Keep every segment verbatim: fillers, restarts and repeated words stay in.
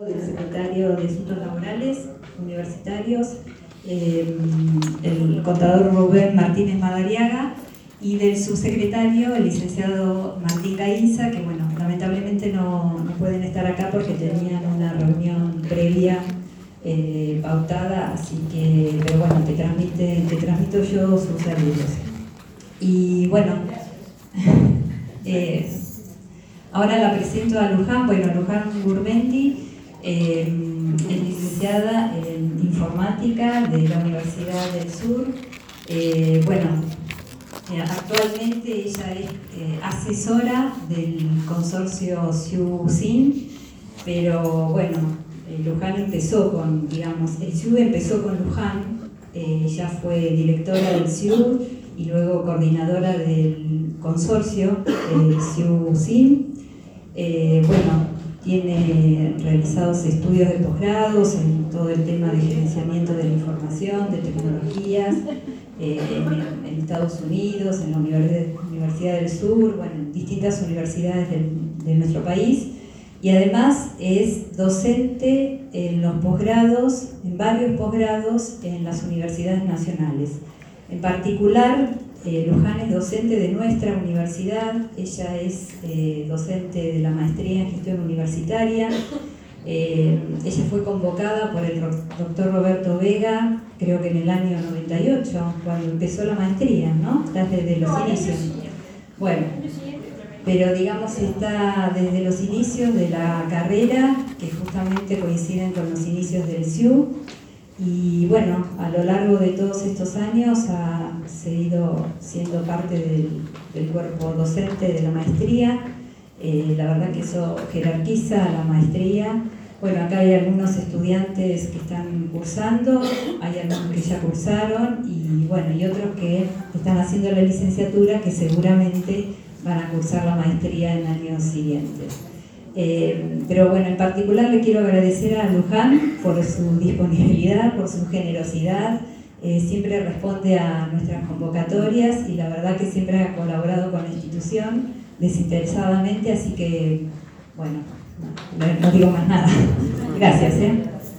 Del secretario de Asuntos Laborales Universitarios, eh, el contador Rubén Martínez Madariaga, y del subsecretario, el licenciado Martín Gainza, que bueno, lamentablemente no, no pueden estar acá porque tenían una reunión previa eh, pautada, así que, pero bueno, te, transmite, te transmito yo sus saludos. Y bueno, eh, ahora la presento a Luján. Bueno, Luján Gurmendi eh, es licenciada en informática de la Universidad del Sur. Eh, bueno, eh, actualmente ella es eh, asesora del consorcio S I U S I N, pero bueno, eh, Luján empezó con, digamos, el S I U empezó con Luján, eh, ella fue directora del S I U y luego coordinadora del consorcio eh, S I U S I N. Eh, bueno, tiene realizados estudios de posgrados en todo el tema de gerenciamiento de la información, de tecnologías, eh, en, en Estados Unidos, en la Universidad del Sur, bueno, en distintas universidades de, de nuestro país, y además es docente en los posgrados, en varios posgrados en las universidades nacionales. En particular, Eh, Luján es docente de nuestra universidad, ella es eh, docente de la maestría en gestión universitaria. Eh, ella fue convocada por el doctor Roberto Vega, creo que en el año noventa y ocho, cuando empezó la maestría, ¿no? Estás desde los inicios. Bueno, pero digamos está desde los inicios de la carrera, que justamente coinciden con los inicios del S I U. Y bueno, a lo largo de todos estos años ha seguido siendo parte del, del cuerpo docente de la maestría. Eh, la verdad que eso jerarquiza la maestría. Bueno, acá hay algunos estudiantes que están cursando, hay algunos que ya cursaron y bueno, y otros que están haciendo la licenciatura que seguramente van a cursar la maestría en años siguientes. Eh, pero bueno, en particular le quiero agradecer a Luján por su disponibilidad, por su generosidad, eh, siempre responde a nuestras convocatorias y la verdad que siempre ha colaborado con la institución desinteresadamente, así que bueno, no, no digo más nada. Gracias. ¿eh?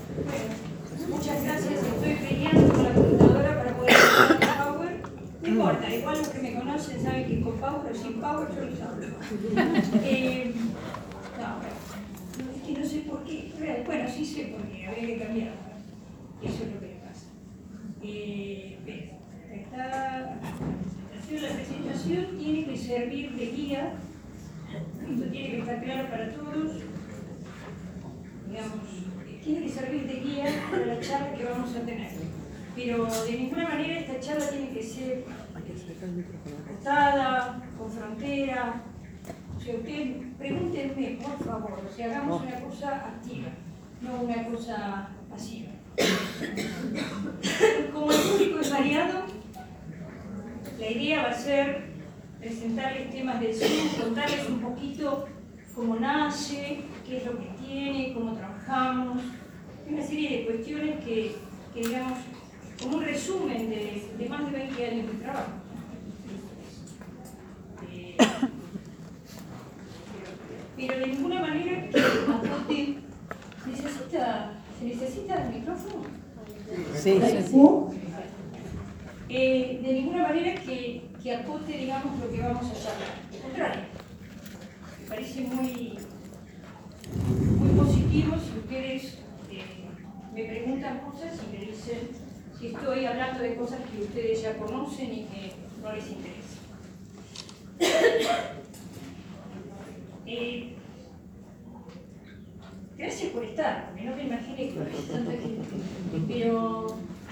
Muchas gracias, estoy peleando con la computadora para poder usar Power. No importa, igual los que me conocen saben que con Power o sin Power yo los hablo. Eh, No, es que no sé por qué. Bueno, sí sé por qué, habría que cambiarlo. Eso es lo que le pasa. Eh, esta presentación, la presentación tiene que servir de guía. Esto tiene que estar claro para todos. Digamos, tiene que servir de guía para la charla que vamos a tener. Pero de ninguna manera esta charla tiene que ser cortada, con frontera. O sea, ustedes pregúntenme, por favor, si hagamos una cosa activa, no una cosa pasiva. Como el público es variado, la idea va a ser presentarles temas del S I U, contarles un poquito cómo nace, qué es lo que tiene, cómo trabajamos, una serie de cuestiones que, que digamos, como un resumen de, de más de veinte años de trabajo. Eh, Pero de ninguna manera que aporte. ¿Necesita, ¿Se necesita el micrófono? Sí, sí, sí. Eh, de ninguna manera que, que acote, digamos, lo que vamos a charlar. Al contrario, me parece muy, muy positivo si ustedes eh, me preguntan cosas y me dicen si estoy hablando de cosas que ustedes ya conocen y que no les interesan. Eh, gracias por estar, porque no me imaginé que hubiese tanta gente. Pero,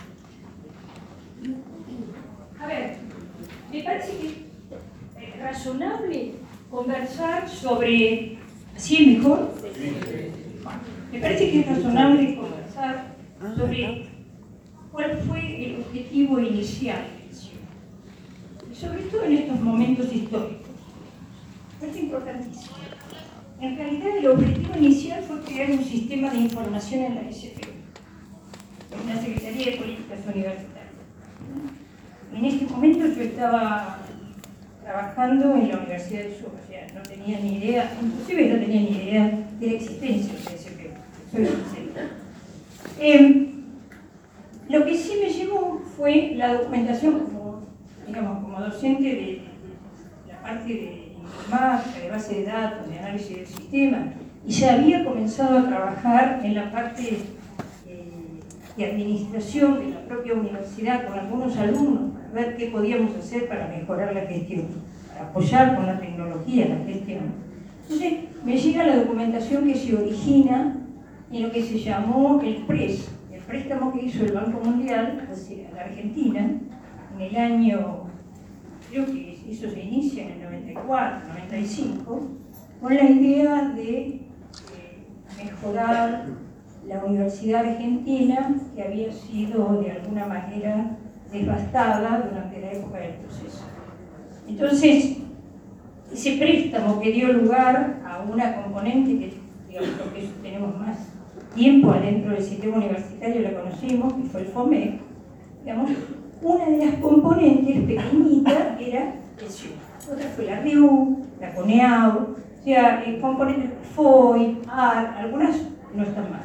a ver, me parece que es razonable conversar sobre. ¿Así es mejor? Me parece que es razonable conversar sobre cuál fue el objetivo inicial del S I U. Y sobre todo en estos momentos históricos. Es importantísimo. En realidad, el objetivo inicial fue crear un sistema de información en la S P U, en la Secretaría de Políticas Universitarias. En este momento yo estaba trabajando en la Universidad del Sur, o sea, no tenía ni idea, inclusive no tenía ni idea de la existencia de la S P U. soy sincera. Eh, lo que sí me llevó fue la documentación como, digamos, como docente de, de la parte de informática, de base de datos, de análisis del sistema, y ya había comenzado a trabajar en la parte eh, de administración de la propia universidad con algunos alumnos para ver qué podíamos hacer para mejorar la gestión, para apoyar con la tecnología la gestión. Entonces me llega la documentación que se origina en lo que se llamó el P R E S, el préstamo que hizo el Banco Mundial hacia la Argentina en el año, creo que eso se inicia en el noventa y cuatro, noventa y cinco, con la idea de eh, mejorar la Universidad Argentina, que había sido de alguna manera devastada durante la época del proceso. Entonces, ese préstamo que dio lugar a una componente que, digamos, porque tenemos más tiempo adentro del sistema universitario, la conocimos, que fue el FOMEC, digamos, una de las componentes pequeñitas era el S I U. Otra fue la R I U, la CONEAU, o sea, eh, componentes F O I, A R, algunas no están mal.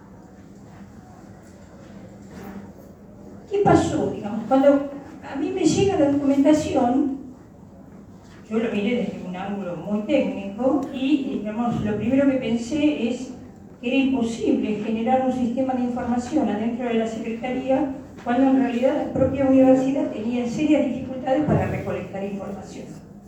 ¿Qué pasó? Digamos, cuando a mí me llega la documentación, yo lo miré desde un ángulo muy técnico y, digamos, lo primero que pensé es que era imposible generar un sistema de información adentro de la Secretaría cuando en realidad la propia universidad tenía serias dificultades para recolectar información.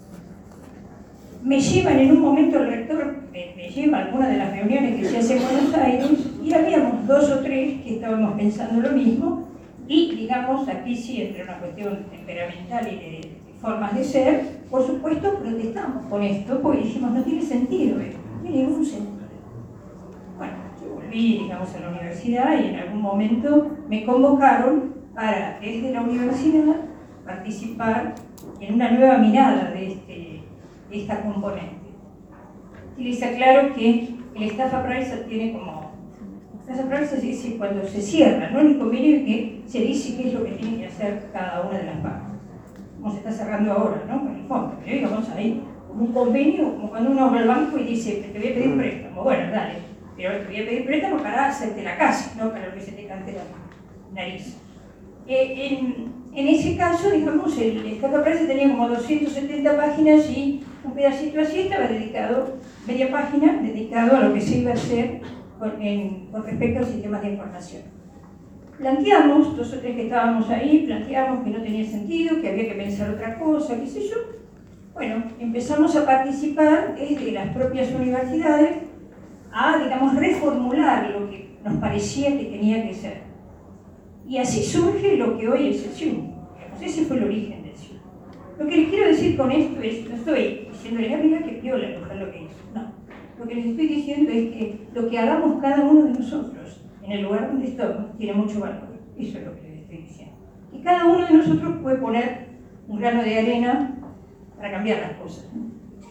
Me llevan en un momento, el rector me, me lleva a alguna de las reuniones que se hacen en Buenos Aires y habíamos dos o tres que estábamos pensando lo mismo y, digamos, aquí sí entre una cuestión temperamental y de, de formas de ser, por supuesto protestamos con esto porque dijimos no tiene sentido esto, no tiene ningún sentido. Bueno, yo volví, digamos, a la universidad y en algún momento me convocaron para, desde la universidad, participar en una nueva mirada de, este, de esta componente. Y les aclaro que el staff appraisal tiene como... Staff appraisal se dice cuando se cierra, ¿no? El inconveniente es que se dice qué es lo que tiene que hacer cada una de las partes. Como se está cerrando ahora, ¿no? Con el fondo. Pero digamos ahí, como un convenio, como cuando uno va al banco y dice, te voy a pedir préstamo. Bueno, dale, pero te voy a pedir préstamo para hacerte la casa, no para lo que se te cante la nariz. Eh, en, en ese caso, digamos, el Estado Appraisal tenía como doscientas setenta páginas y un pedacito así estaba dedicado, media página, dedicado a lo que se iba a hacer con, en, con respecto al sistema de información. Planteamos, dos o tres que estábamos ahí, planteamos que no tenía sentido, que había que pensar otra cosa, qué sé yo. Bueno, empezamos a participar desde las propias universidades a, digamos, reformular lo que nos parecía que tenía que ser. Y así surge lo que hoy es el S I U. Digamos, ese fue el origen del S I U. Lo que les quiero decir con esto es, no estoy diciéndole, mira que piola Luján lo que hizo, no. Lo que les estoy diciendo es que lo que hagamos cada uno de nosotros en el lugar donde estamos tiene mucho valor. Eso es lo que les estoy diciendo. Y cada uno de nosotros puede poner un grano de arena para cambiar las cosas, ¿no?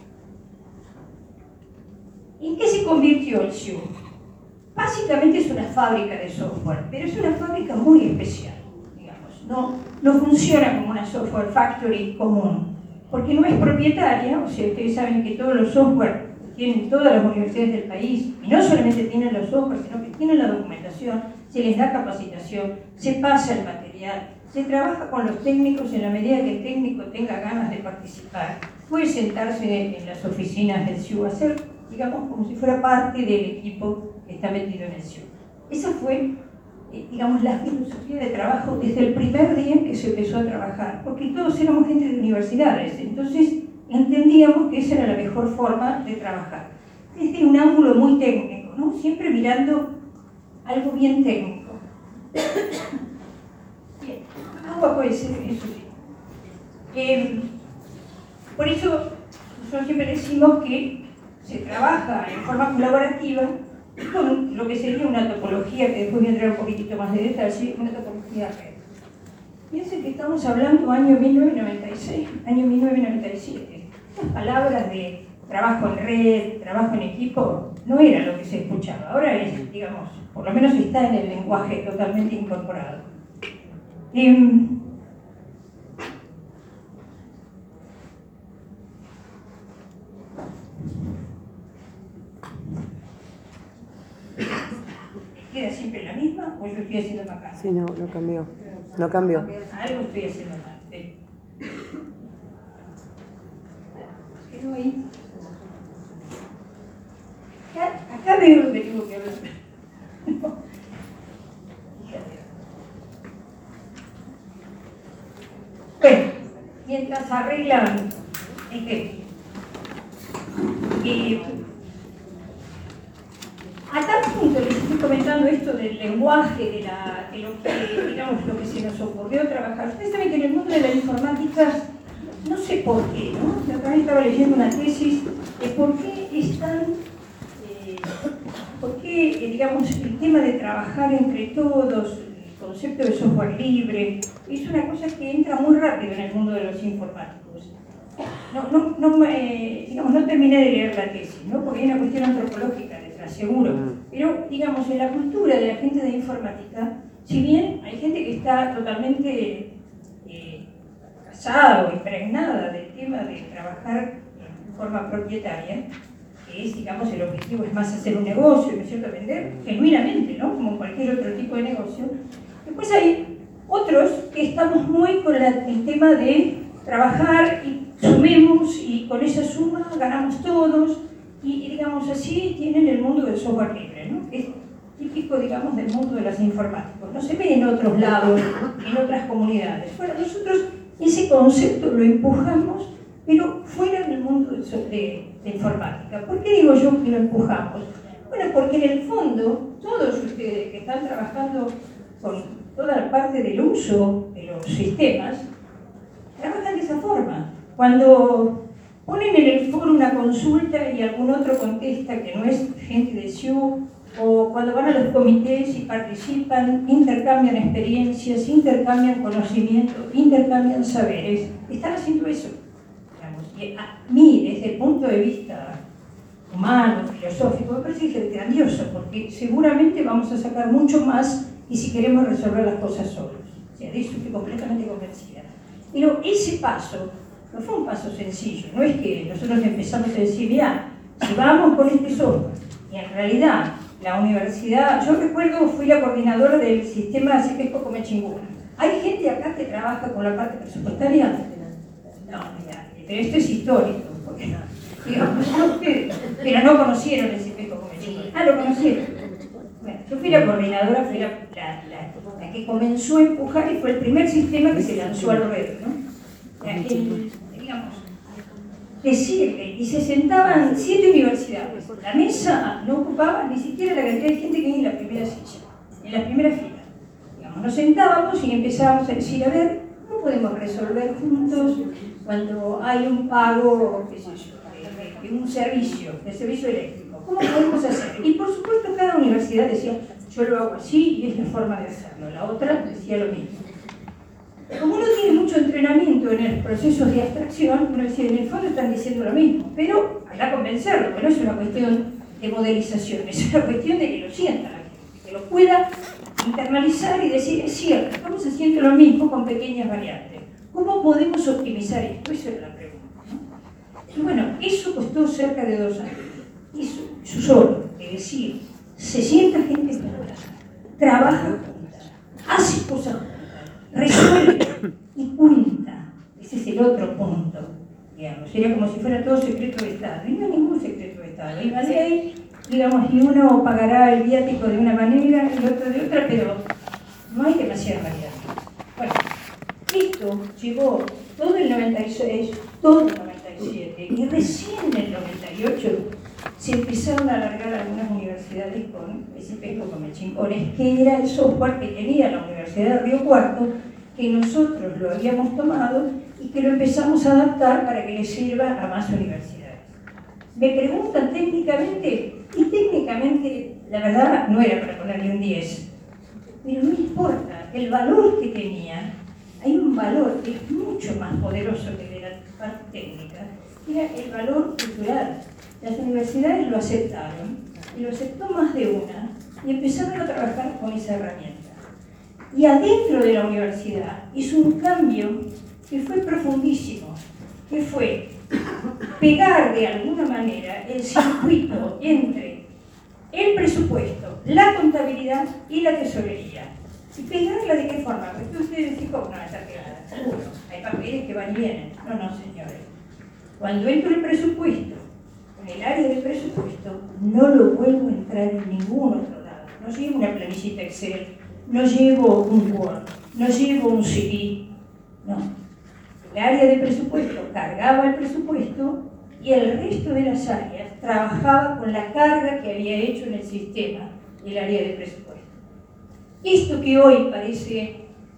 ¿En qué se convirtió el S I U? Básicamente es una fábrica de software, pero es una fábrica muy especial, digamos. No, no funciona como una software factory común, porque no es propietaria, o sea, ustedes saben que todos los software tienen todas las universidades del país, y no solamente tienen los software, sino que tienen la documentación, se les da capacitación, se pasa el material, se trabaja con los técnicos en la medida que el técnico tenga ganas de participar, puede sentarse en las oficinas del S I U, hacer, digamos, como si fuera parte del equipo que está metido en el S I U. Esa fue, eh, digamos, la filosofía de trabajo desde el primer día en que se empezó a trabajar, porque todos éramos gente de universidades, entonces entendíamos que esa era la mejor forma de trabajar, desde un ángulo muy técnico, ¿no? Siempre mirando algo bien técnico. Bien, agua puede ser, eso sí. Eh, por eso nosotros siempre decimos que se trabaja en forma colaborativa con lo que sería una topología, que después voy a entrar un poquitito más de detalle, una topología red. Piensen que estamos hablando año mil novecientos noventa y seis, año mil novecientos noventa y siete. Estas palabras de trabajo en red, trabajo en equipo, no era lo que se escuchaba. Ahora es, digamos, por lo menos está en el lenguaje totalmente incorporado. Eh, ¿Queda siempre la misma o yo estoy haciendo macana? Sí, no, no cambió. No cambió. Algo estoy haciendo mal. ¿Sí? Quedó ahí. Acá, acá veo lo que tengo que hablar. Bueno, mientras arreglan el qué. Y a tal punto les estoy comentando esto del lenguaje, de, la, de lo que, digamos, lo que se nos ocurrió trabajar. Ustedes saben que en el mundo de la informática, no sé por qué, ¿no? Yo también estaba leyendo una tesis de por qué es tan, eh, por qué, eh, digamos, el tema de trabajar entre todos, el concepto de software libre, es una cosa que entra muy rápido en el mundo de los informáticos. No, no, no, eh, digamos, no terminé de leer la tesis, ¿no? Porque hay una cuestión antropológica detrás, seguro. Pero, digamos, en la cultura de la gente de informática, si bien hay gente que está totalmente eh, casada o impregnada del tema de trabajar en forma propietaria, que es, digamos, el objetivo es más hacer un negocio, ¿no es cierto?, vender genuinamente, ¿no?, como cualquier otro tipo de negocio. Después hay otros que estamos muy con la, el tema de trabajar y sumemos y con esa suma ganamos todos y, digamos así, tienen el mundo del software libre, ¿no? Es típico, digamos, del mundo de los informáticos. No se ve en otros lados, en otras comunidades. Bueno, nosotros ese concepto lo empujamos, pero fuera del mundo de, de, de informática. ¿Por qué digo yo que lo empujamos? Bueno, porque en el fondo, todos ustedes que están trabajando con toda la parte del uso de los sistemas, trabajan de esa forma. Cuando ponen en el foro una consulta y algún otro contesta que no es gente de S I U, o cuando van a los comités y participan, intercambian experiencias, intercambian conocimientos, intercambian saberes, están haciendo eso. Digamos. Y a mí, desde el punto de vista humano, filosófico, me parece grandioso, porque seguramente vamos a sacar mucho más y si queremos resolver las cosas solos. O sea, de eso estoy completamente convencida. Pero ese paso no fue un paso sencillo, no es que nosotros empezamos a decir, mira, si vamos con este software, y en realidad la universidad, yo recuerdo, fui la coordinadora del sistema Cepesco Comechingún. ¿Hay gente acá que trabaja con la parte presupuestaria? No, mira, pero esto es histórico, porque no, digamos, no ustedes, pero no conocieron el Cepesco Comechingún. Ah, lo conocieron. Bueno, yo fui la coordinadora, fui la, la, la, la que comenzó a empujar y fue el primer sistema que se lanzó al ruedo, ¿no? El, digamos, decirle, y se sentaban siete universidades, la mesa no ocupaba ni siquiera la cantidad de gente que hay en la primera silla, en la primera fila. Digamos, nos sentábamos y empezábamos a decir, a ver, ¿cómo podemos resolver juntos cuando hay un pago, qué sé yo, de, de un servicio, de servicio eléctrico? ¿Cómo podemos hacer? Y por supuesto cada universidad decía, yo lo hago así y es la forma de hacerlo. La otra decía lo mismo. Como uno tiene mucho entrenamiento en los procesos de abstracción, uno decía, en el fondo están diciendo lo mismo, pero hay que convencerlo, que no es una cuestión de modelización, es una cuestión de que lo sienta la gente, que lo pueda internalizar y decir, es cierto, estamos haciendo lo mismo con pequeñas variantes. ¿Cómo podemos optimizar esto? Esa era la pregunta, ¿no? Y bueno, eso costó cerca de dos años. Eso, eso solo, es decir, se sienta gente junta, trabaja junta, hace cosas juntas, resuelve y cuenta. Ese es el otro punto, digamos. Sería como si fuera todo secreto de Estado. Y no hay ningún secreto de Estado. Hay una ley, digamos, y uno pagará el viático de una manera y el otro de otra, pero no hay demasiada variedad. Bueno, esto llevó todo el noventa y seis, todo el noventa y siete, y recién en el noventa y ocho se empezaron a alargar algunas universidades con ese Cepesco Comechingún, que era el software que tenía la Universidad de Río Cuarto, que nosotros lo habíamos tomado y que lo empezamos a adaptar para que le sirva a más universidades. Me preguntan técnicamente, y técnicamente la verdad no era para ponerle un diez, pero no importa, el valor que tenía, hay un valor que es mucho más poderoso que de la parte técnica, era el valor cultural. Las universidades lo aceptaron, y lo aceptó más de una, y empezaron a trabajar con esa herramienta. Y adentro de la universidad hizo un cambio que fue profundísimo, que fue pegar de alguna manera el circuito entre el presupuesto, la contabilidad y la tesorería. ¿Y pegarla de qué forma? Porque ustedes dicen, ¿cómo no está pegada? Seguro, hay papeles que van y vienen. No, no, señores. Cuando entro el presupuesto, en el área del presupuesto, no lo vuelvo a entrar en ningún otro lado. No llevo una planillita Excel, no llevo un Word, no llevo un C D. No. El área de presupuesto cargaba el presupuesto y el resto de las áreas trabajaba con la carga que había hecho en el sistema el área de presupuesto. Esto que hoy parece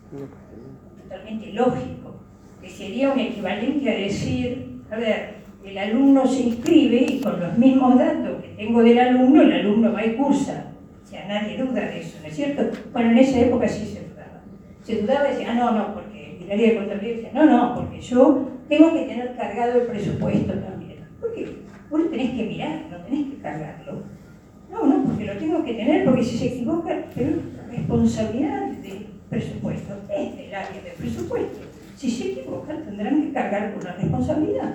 totalmente lógico, que sería un equivalente a decir, a ver, el alumno se inscribe y con los mismos datos que tengo del alumno, el alumno va y cursa. O sea, nadie duda de eso, ¿no es cierto? Bueno, en esa época sí se dudaba. Se dudaba y decía, ah, no, no, porque el área de contabilidad decía, no, no, porque yo tengo que tener cargado el presupuesto también. ¿Por qué? Vos lo tenés que mirar, no tenés que cargarlo. No, no, porque lo tengo que tener, porque si se equivoca, pero la responsabilidad del presupuesto es del área del presupuesto. Si se equivocan, tendrán que cargar con la responsabilidad.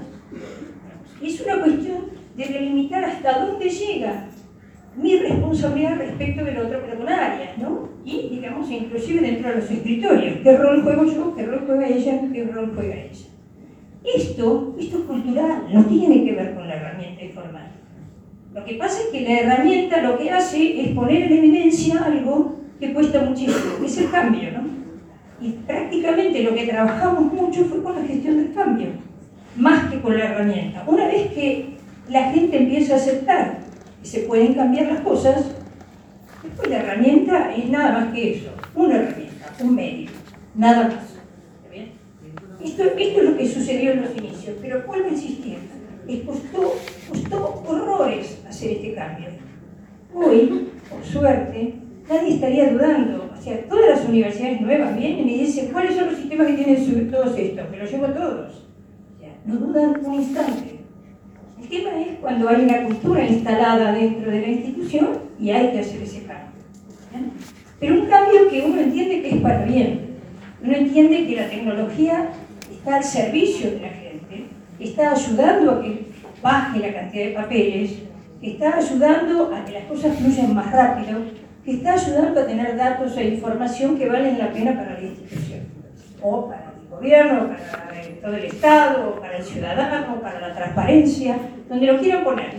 Es una cuestión de delimitar hasta dónde llega mi responsabilidad respecto del otro, pero con áreas, ¿no? Y, digamos, inclusive dentro de los escritorios. ¿Qué rol juego yo? ¿Qué rol juega ella? ¿Qué rol juega ella? Esto, esto es cultural, no tiene que ver con la herramienta informática. Lo que pasa es que la herramienta lo que hace es poner en evidencia algo que cuesta muchísimo, que es el cambio, ¿no? Y prácticamente lo que trabajamos mucho fue con la gestión del cambio, más que con la herramienta. Una vez que la gente empieza a aceptar que se pueden cambiar las cosas, después la herramienta es nada más que eso, una herramienta, un medio, nada más. ¿Está bien? Esto, esto es lo que sucedió en los inicios, pero vuelvo a insistir, les costó, costó horrores hacer este cambio. Hoy, por suerte, nadie estaría dudando. O sea, todas las universidades nuevas vienen y dicen, ¿cuáles son los sistemas que tienen todos estos? Me los llevo todos. O sea, no dudan un instante. El tema es cuando hay una cultura instalada dentro de la institución y hay que hacer ese cambio. ¿Bien? Pero un cambio que uno entiende que es para bien. Uno entiende que la tecnología está al servicio de la gente, está ayudando a que baje la cantidad de papeles, que está ayudando a que las cosas fluyan más rápido, que está ayudando a tener datos e información que valen la pena para la institución, o para el gobierno, para el, todo el Estado, o para el ciudadano, para la transparencia, donde lo quieran poner.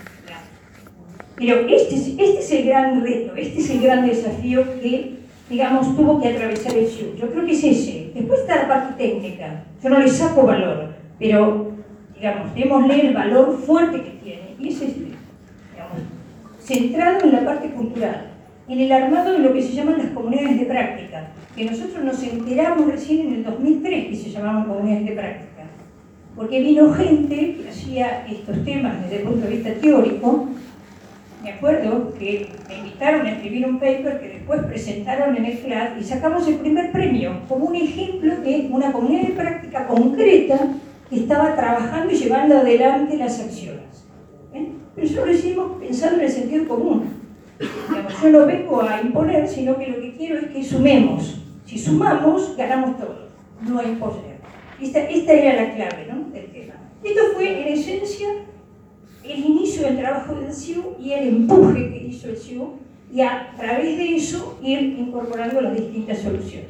Pero este es, este es el gran reto, este es el gran desafío que, digamos, tuvo que atravesar el S I U. Yo creo que es ese. Después está la parte técnica. Yo no le saco valor, pero, digamos, démosle el valor fuerte que tiene. Y es este, digamos, centrado en la parte cultural, en el armado de lo que se llaman las comunidades de práctica, que nosotros nos enteramos recién en el dos mil tres que se llamaban comunidades de práctica, porque vino gente que hacía estos temas desde el punto de vista teórico. Me acuerdo que me invitaron a escribir un paper que después presentaron en el C L A D y sacamos el primer premio como un ejemplo de una comunidad de práctica concreta que estaba trabajando y llevando adelante las acciones. ¿Eh? Pero eso lo hicimos pensando en el sentido común. Digamos, yo no vengo a imponer, sino que lo que quiero es que sumemos. Si sumamos, ganamos todos. No hay imponer. Esta, esta era la clave, ¿no?, del tema. Esto fue, en esencia, el inicio del trabajo del S I U y el empuje que hizo el S I U, y a través de eso ir incorporando las distintas soluciones.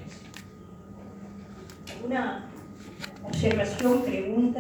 ¿Alguna observación, pregunta?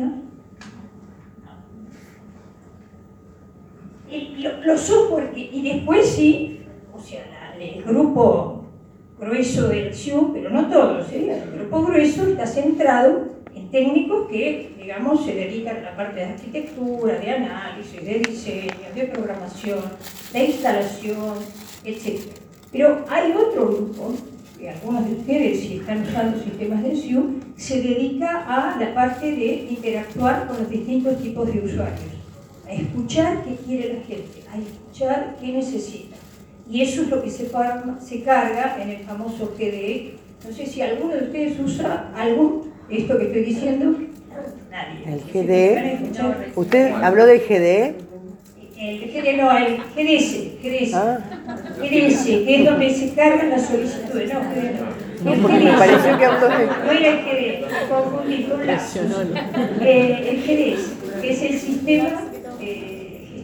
Y lo, los software, y después sí, o sea, la, el grupo grueso del S I U, pero no todos, ¿eh? El grupo grueso está centrado en técnicos que, digamos, se dedican a la parte de arquitectura, de análisis, de diseño, de programación, de instalación, etcétera. Pero hay otro grupo, que algunos de ustedes, si están usando sistemas del S I U, se dedica a la parte de interactuar con los distintos tipos de usuarios, a escuchar qué quiere la gente, a escuchar qué necesita. Y eso es lo que se, forma, se carga en el famoso G D E. No sé si alguno de ustedes usa algo de esto que estoy diciendo. Nadie. El G D E. ¿Usted habló del G D E? El G D E no, el G D S. G D S, ah. G D S, que es donde se cargan las solicitudes. No, G D S no. No, porque me pareció que habló de... No era el G D E, confundí con la. Eh, el G D S, que es el sistema de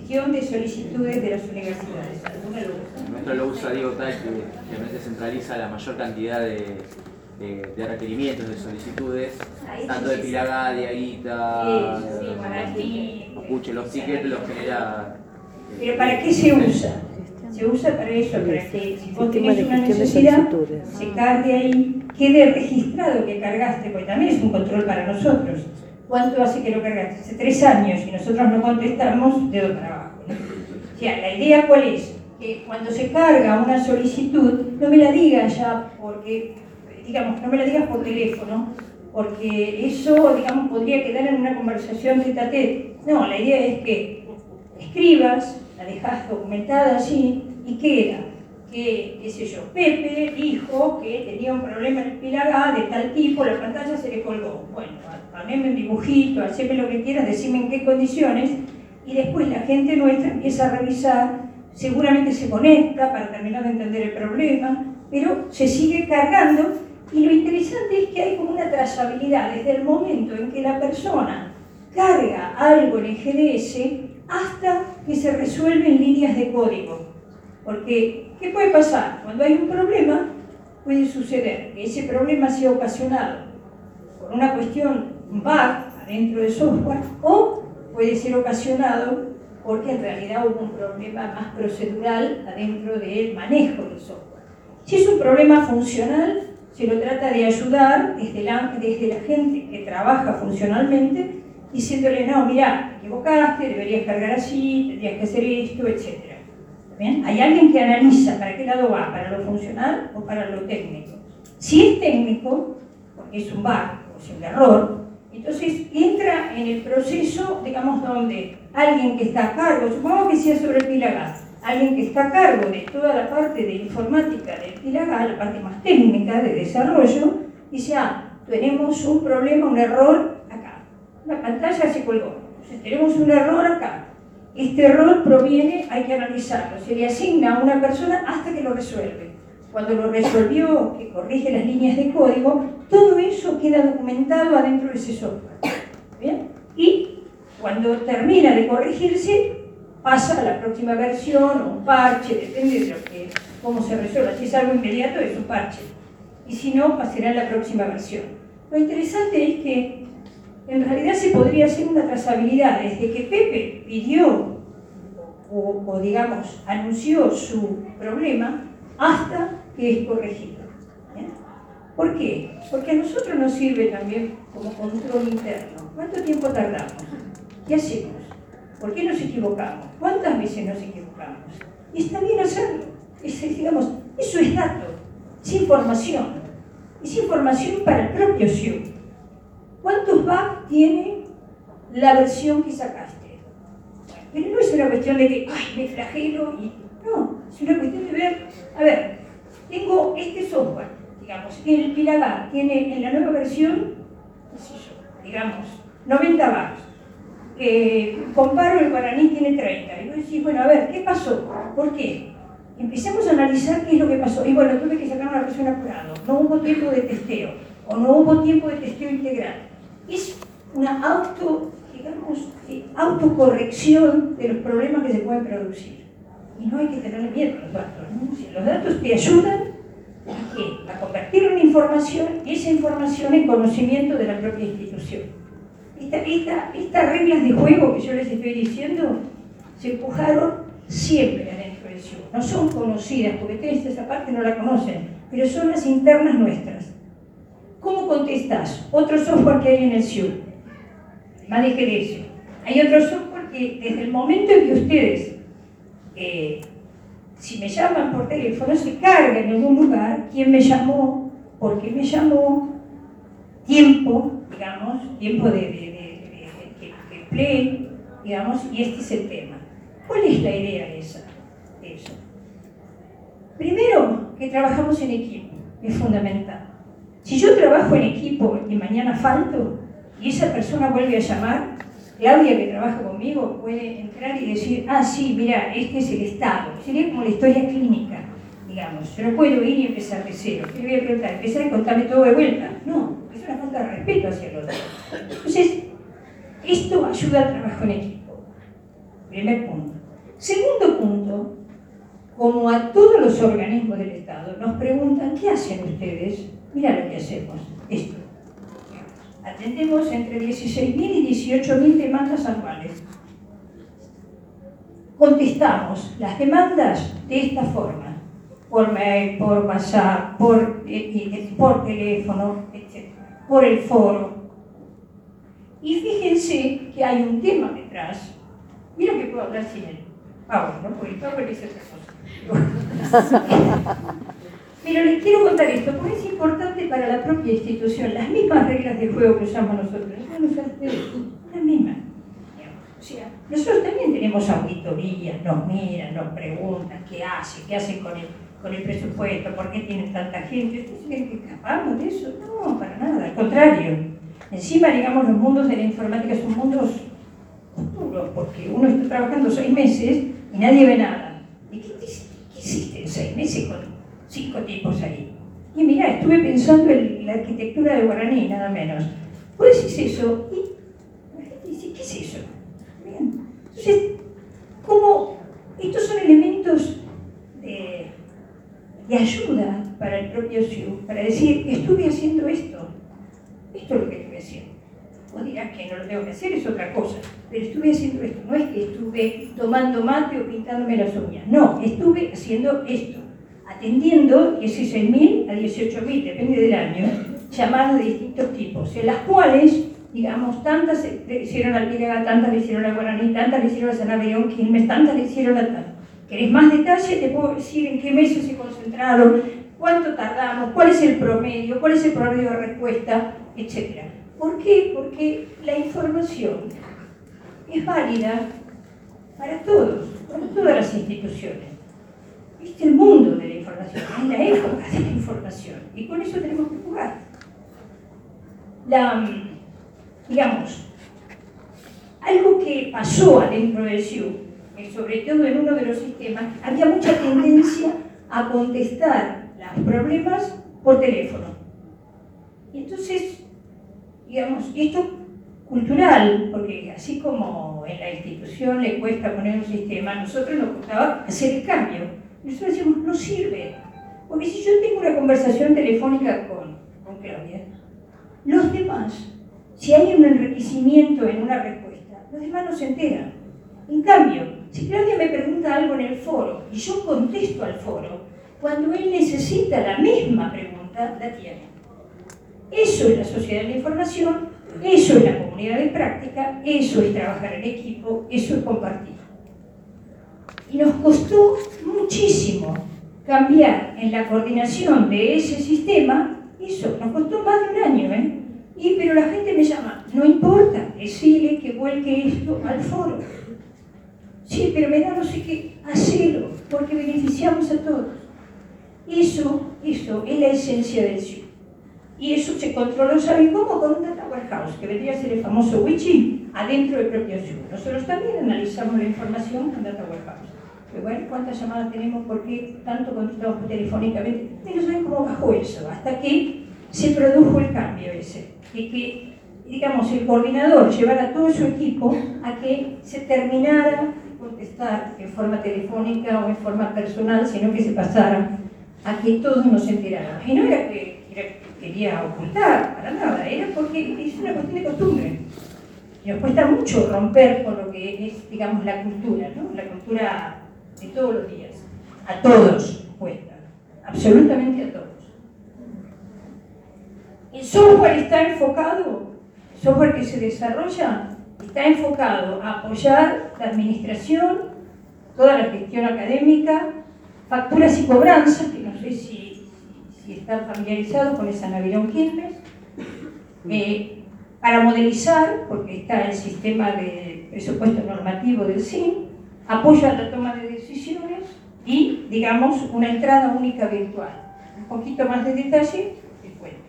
gestión de solicitudes de las universidades. ¿Alguna lo usa? El nuestro lo usa Diego Tal, que realmente centraliza la mayor cantidad de, de, de requerimientos, de solicitudes, Ahí tanto sí, de sí, Pilagá, de Aguita, sí, sí, Guaraní, Puche, los tickets los genera. ¿Pero para qué se usa? Se usa para eso, para que si vos tenés una necesidad, se cargue ahí, quede registrado que cargaste, porque también es un control para nosotros. ¿Cuánto hace que lo cargaste? Hace tres años y nosotros no contestamos, dedo para abajo, ¿no? O sea, la idea ¿cuál es? Que cuando se carga una solicitud, no me la digas ya porque, digamos, no me la digas por teléfono, porque eso, digamos, podría quedar en una conversación tete a tete. No, la idea es que escribas, la dejas documentada allí y queda que, qué sé yo, Pepe dijo que tenía un problema en el Pilagá de tal tipo, la pantalla se le colgó. Bueno, poneme un dibujito, haceme lo que quieras, decime en qué condiciones, y después la gente nuestra empieza a revisar, seguramente se conecta para terminar de entender el problema, pero se sigue cargando, y lo interesante es que hay como una trazabilidad desde el momento en que la persona carga algo en el G D S hasta que se resuelve en líneas de código. Porque, ¿qué puede pasar? Cuando hay un problema, puede suceder que ese problema sea ocasionado por una cuestión, un bug adentro del software, o puede ser ocasionado porque en realidad hubo un problema más procedural adentro del manejo del software. Si es un problema funcional, se lo trata de ayudar desde la, desde la gente que trabaja funcionalmente, diciéndole, no, mira, te equivocaste, deberías cargar así, tendrías que hacer esto, etcétera. ¿Bien? Hay alguien que analiza para qué lado va, para lo funcional o para lo técnico. Si es técnico, porque es un bug o es un error, entonces entra en el proceso, digamos, donde alguien que está a cargo, supongamos que sea sobre el Pilagá, alguien que está a cargo de toda la parte de informática del Pilagá, la parte más técnica de desarrollo, dice, ah, tenemos un problema, un error acá. La pantalla se colgó, entonces tenemos un error acá. Este error proviene, hay que analizarlo, se le asigna a una persona hasta que lo resuelve. Cuando lo resolvió, que corrige las líneas de código, todo eso queda documentado adentro de ese software. ¿Bien? Y cuando termina de corregirse, pasa a la próxima versión o un parche, depende de lo que, cómo se resuelva. Si es algo inmediato, es un parche. Y si no, pasará a la próxima versión. Lo interesante es que en realidad se podría hacer una trazabilidad desde que Pepe pidió o, o digamos, anunció su problema hasta que es corregido. ¿Bien? ¿Por qué? Porque a nosotros nos sirve también como control interno. ¿Cuánto tiempo tardamos? ¿Qué hacemos? ¿Por qué nos equivocamos? ¿Cuántas veces nos equivocamos? Y está bien hacerlo. Es, digamos, eso es dato, es información. Es información para el propio S I U. ¿Cuántos bugs tiene la versión que sacaste? Pero no es una cuestión de que, ay, me flagelo y... No, es una cuestión de ver, a ver, tengo este software, digamos, que el Pilagá tiene en la nueva versión, qué sé yo, digamos, noventa bugs. Eh, comparo el Guaraní tiene treinta. Y vos decís, bueno, a ver, ¿qué pasó? ¿Por qué? Empecemos a analizar qué es lo que pasó. Y bueno, tuve que sacar una versión apurada. No hubo tiempo de testeo. O no hubo tiempo de testeo integral. Es una auto, digamos, eh, autocorrección de los problemas que se pueden producir. Y no hay que tenerle miedo a los datos, ¿no? Si los datos te ayudan a qué? A convertirlo en información y esa información en conocimiento de la propia institución. Estas esta, esta reglas de juego que yo les estoy diciendo se empujaron siempre adentro del S I U. No son conocidas, porque ustedes esa parte no la conocen, pero son las internas nuestras. ¿Cómo contestás? Otro software que hay en el S I U, más de G D S. Hay otro software que desde el momento en que ustedes, eh, si me llaman por teléfono, se carga en algún lugar quién me llamó, por qué me llamó, tiempo, digamos, tiempo de, de, de, de, de, de play, digamos, y este es el tema. ¿Cuál es la idea de, esa, de eso? Primero, que trabajamos en equipo, es fundamental. Si yo trabajo en equipo y mañana falto, y esa persona vuelve a llamar, Claudia, que trabaja conmigo, puede entrar y decir, ah, sí, mira, este es el estado. Sería como la historia clínica, digamos. Yo no puedo ir y empezar de cero. ¿Qué le voy a preguntar? ¿Empezar y contarme todo de vuelta? No, es una falta de respeto hacia el otro. Entonces, esto ayuda al trabajo en equipo. Primer punto. Segundo punto, como a todos los organismos del Estado nos preguntan, ¿qué hacen ustedes? Mira lo que hacemos, esto. Atendemos entre dieciséis mil y dieciocho mil demandas anuales. Contestamos las demandas de esta forma, por mail, por WhatsApp, por, eh, por teléfono, etcétera, por el foro. Y fíjense que hay un tema detrás. Mira que puedo hablar sin él. Power, ¿no? Porque el Power dice otra cosa. Pero les quiero contar esto, porque es importante para la propia institución. Las mismas reglas de juego que usamos nosotros, las van a usar ustedes, las mismas. O sea, nosotros también tenemos auditorías, nos miran, nos preguntan qué hacen, qué hacen con el, con el presupuesto, por qué tienen tanta gente. ¿Ustedes creen que escapamos de eso? No, para nada, al contrario. Encima, digamos, los mundos de la informática son mundos oscuros, porque uno está trabajando seis meses y nadie ve nada. ¿Y qué, qué hiciste en seis meses con cinco tipos ahí? Y mira, estuve pensando en la arquitectura de Guaraní, nada menos. Vos decís eso, y la gente dice, ¿qué es eso? Bien. Entonces, ¿cómo? Estos son elementos de, de ayuda para el propio C I U, para decir, estuve haciendo esto. Esto es lo que estuve haciendo. Vos dirás que no lo tengo que hacer, es otra cosa. Pero estuve haciendo esto. No es que estuve tomando mate o pintándome las uñas. No, estuve haciendo esto. Atendiendo dieciséis mil a dieciocho mil, depende del año, llamadas de distintos tipos, en las cuales, digamos, tantas le hicieron al Viraga, tantas le hicieron al Guaraní, tantas le hicieron a San Abelón Quilmes, tantas le hicieron a tal. ¿Querés más detalle? Te puedo decir en qué meses se concentraron, cuánto tardamos, cuál es el promedio, cuál es el promedio de respuesta, etcétera. ¿Por qué? Porque la información es válida para todos, para todas las instituciones. Este es el mundo de la información, es la época de la información, y con eso tenemos que jugar. La, digamos, algo que pasó adentro del C I U, sobre todo en uno de los sistemas, había mucha tendencia a contestar los problemas por teléfono. Y entonces, digamos, esto cultural, porque así como en la institución le cuesta poner un sistema, a nosotros nos costaba hacer el cambio. Nosotros decimos, no sirve, porque si yo tengo una conversación telefónica con, con Claudia, los demás, si hay un enriquecimiento en una respuesta, los demás no se enteran. En cambio, si Claudia me pregunta algo en el foro y yo contesto al foro, cuando él necesita la misma pregunta, la tiene. Eso es la sociedad de la información, eso es la comunidad de práctica, eso es trabajar en equipo, eso es compartir. Y nos costó muchísimo cambiar en la coordinación de ese sistema, eso, nos costó más de un año, ¿eh? Y, pero la gente me llama, no importa, decirle que vuelque esto al foro. Sí, pero me da no sé qué, hacelo, porque beneficiamos a todos. Eso, eso es la esencia del C I U. Y eso se controló, ¿saben cómo? Con un data warehouse, que vendría a ser el famoso Wichi, adentro del propio C I U. Nosotros también analizamos la información con data warehouse. Pero bueno, ¿cuántas llamadas tenemos? ¿Por qué tanto contestamos telefónicamente? No saben cómo bajó eso, hasta que se produjo el cambio ese. De que, digamos, el coordinador llevara a todo su equipo a que se terminara de contestar en forma telefónica o en forma personal, sino que se pasara a que todos nos enteráramos. Y no era que, era que quería ocultar, para nada, era porque es una cuestión de costumbre. Y nos cuesta mucho romper con lo que es, digamos, la cultura, ¿no? La cultura de todos los días. A todos cuesta, absolutamente a todos. El software está enfocado, el software que se desarrolla está enfocado a apoyar la administración, toda la gestión académica, facturas y cobranzas, que no sé si, si están familiarizados con el San Abelón Quilmes, eh, para modelizar, porque está el sistema de presupuesto normativo del S I N, apoya la toma de decisiones y, digamos, una entrada única virtual. Un poquito más de detalle, te cuento.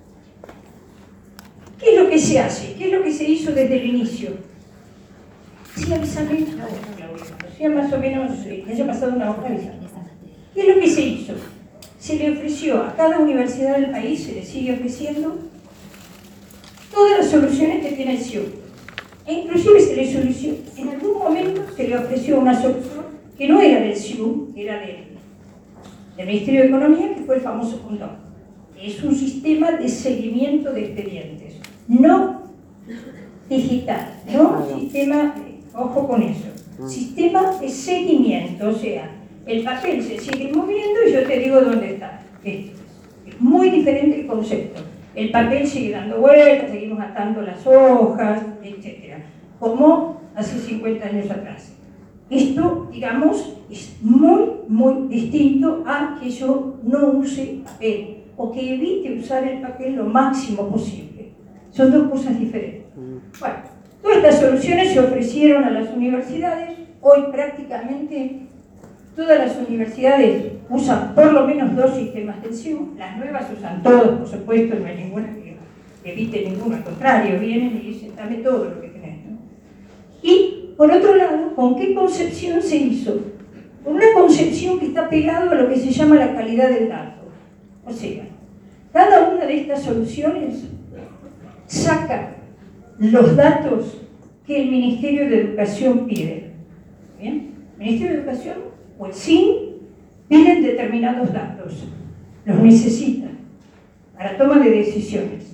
¿Qué es lo que se hace? ¿Qué es lo que se hizo desde el inicio? Sí, avísame. No, Claudia, hacía más o menos, eh, que haya pasado una hora, avísame. ¿Qué es lo que se hizo? Se le ofreció a cada universidad del país, se le sigue ofreciendo, todas las soluciones que tiene el C I U. E inclusive se le solucionó, en algún momento se le ofreció una solución que no era del S I U, era del, del Ministerio de Economía, que fue el famoso Condón. Es un sistema de seguimiento de expedientes, no digital, no sistema, ojo con eso, sistema de seguimiento, o sea, el papel se sigue moviendo y yo te digo dónde está. Esto es muy diferente el concepto. El papel sigue dando vueltas, seguimos atando las hojas, etcétera, como hace cincuenta años atrás. Esto, digamos, es muy, muy distinto a que yo no use papel o que evite usar el papel lo máximo posible. Son dos cosas diferentes. Bueno, todas estas soluciones se ofrecieron a las universidades. Hoy prácticamente todas las universidades usan por lo menos dos sistemas del S I U. Las nuevas usan todos, por supuesto, no hay ninguna que evite ninguno. Al contrario, vienen y dicen, dame todo lo que tenés, ¿no? Y, por otro lado, ¿con qué concepción se hizo? Con una concepción que está pegada a lo que se llama la calidad del dato. O sea, cada una de estas soluciones saca los datos que el Ministerio de Educación pide. ¿Bien? El Ministerio de Educación o el S I N piden determinados datos, los necesitan para toma de decisiones.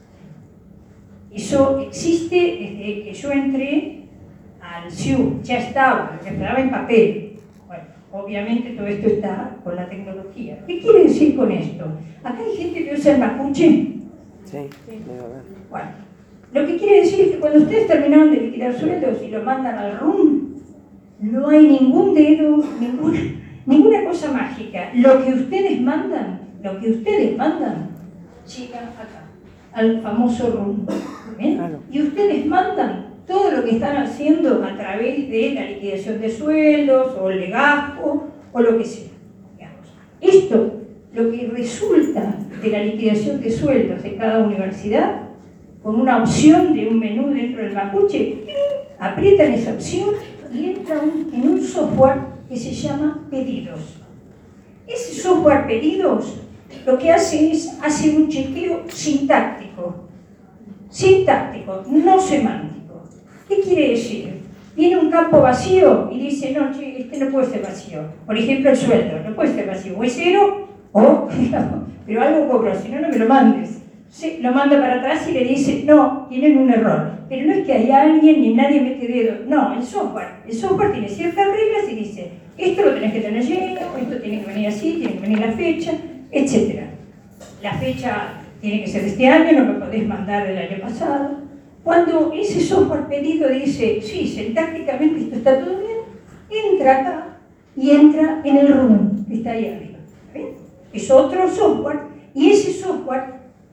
Eso existe desde que yo entré al S I U, ya estaba, se estaba en papel. Bueno, obviamente todo esto está con la tecnología. ¿Qué quiere decir con esto? Acá hay gente que usa el mapuche. Sí, debe haber. Bueno, lo que quiere decir es que cuando ustedes terminaron de liquidar sueldos y lo mandan al R U M, no hay ningún dedo, ninguna, ninguna cosa mágica. Lo que ustedes mandan, lo que ustedes mandan, llega acá, al famoso R U M. ¿Bien? Claro. Y ustedes mandan todo lo que están haciendo a través de la liquidación de sueldos o el legajo o lo que sea. Digamos. Esto, lo que resulta de la liquidación de sueldos de cada universidad, con una opción de un menú dentro del mapuche, aprietan esa opción y entran en un software que se llama Pedidos. Ese software Pedidos lo que hace es hacer un chequeo sintáctico, sintáctico, no semántico. ¿Qué quiere decir? Viene un campo vacío y dice, no, che, este no puede ser vacío. Por ejemplo, el sueldo, no puede ser vacío, o es cero, o, pero algo cobro, si no, no me lo mandes. Se lo manda para atrás y le dice, no, tienen un error. Pero no es que haya alguien ni nadie mete dedo. No, el software. El software tiene ciertas reglas y dice, esto lo tenés que tener lleno, esto tiene que venir así, tiene que venir la fecha, etcétera. La fecha tiene que ser de este año, no me podés mandar del año pasado. Cuando ese software pedido dice, sí, sintácticamente esto está todo bien, entra acá y entra en el R U M, que está ahí arriba. ¿Ven? Es otro software y ese software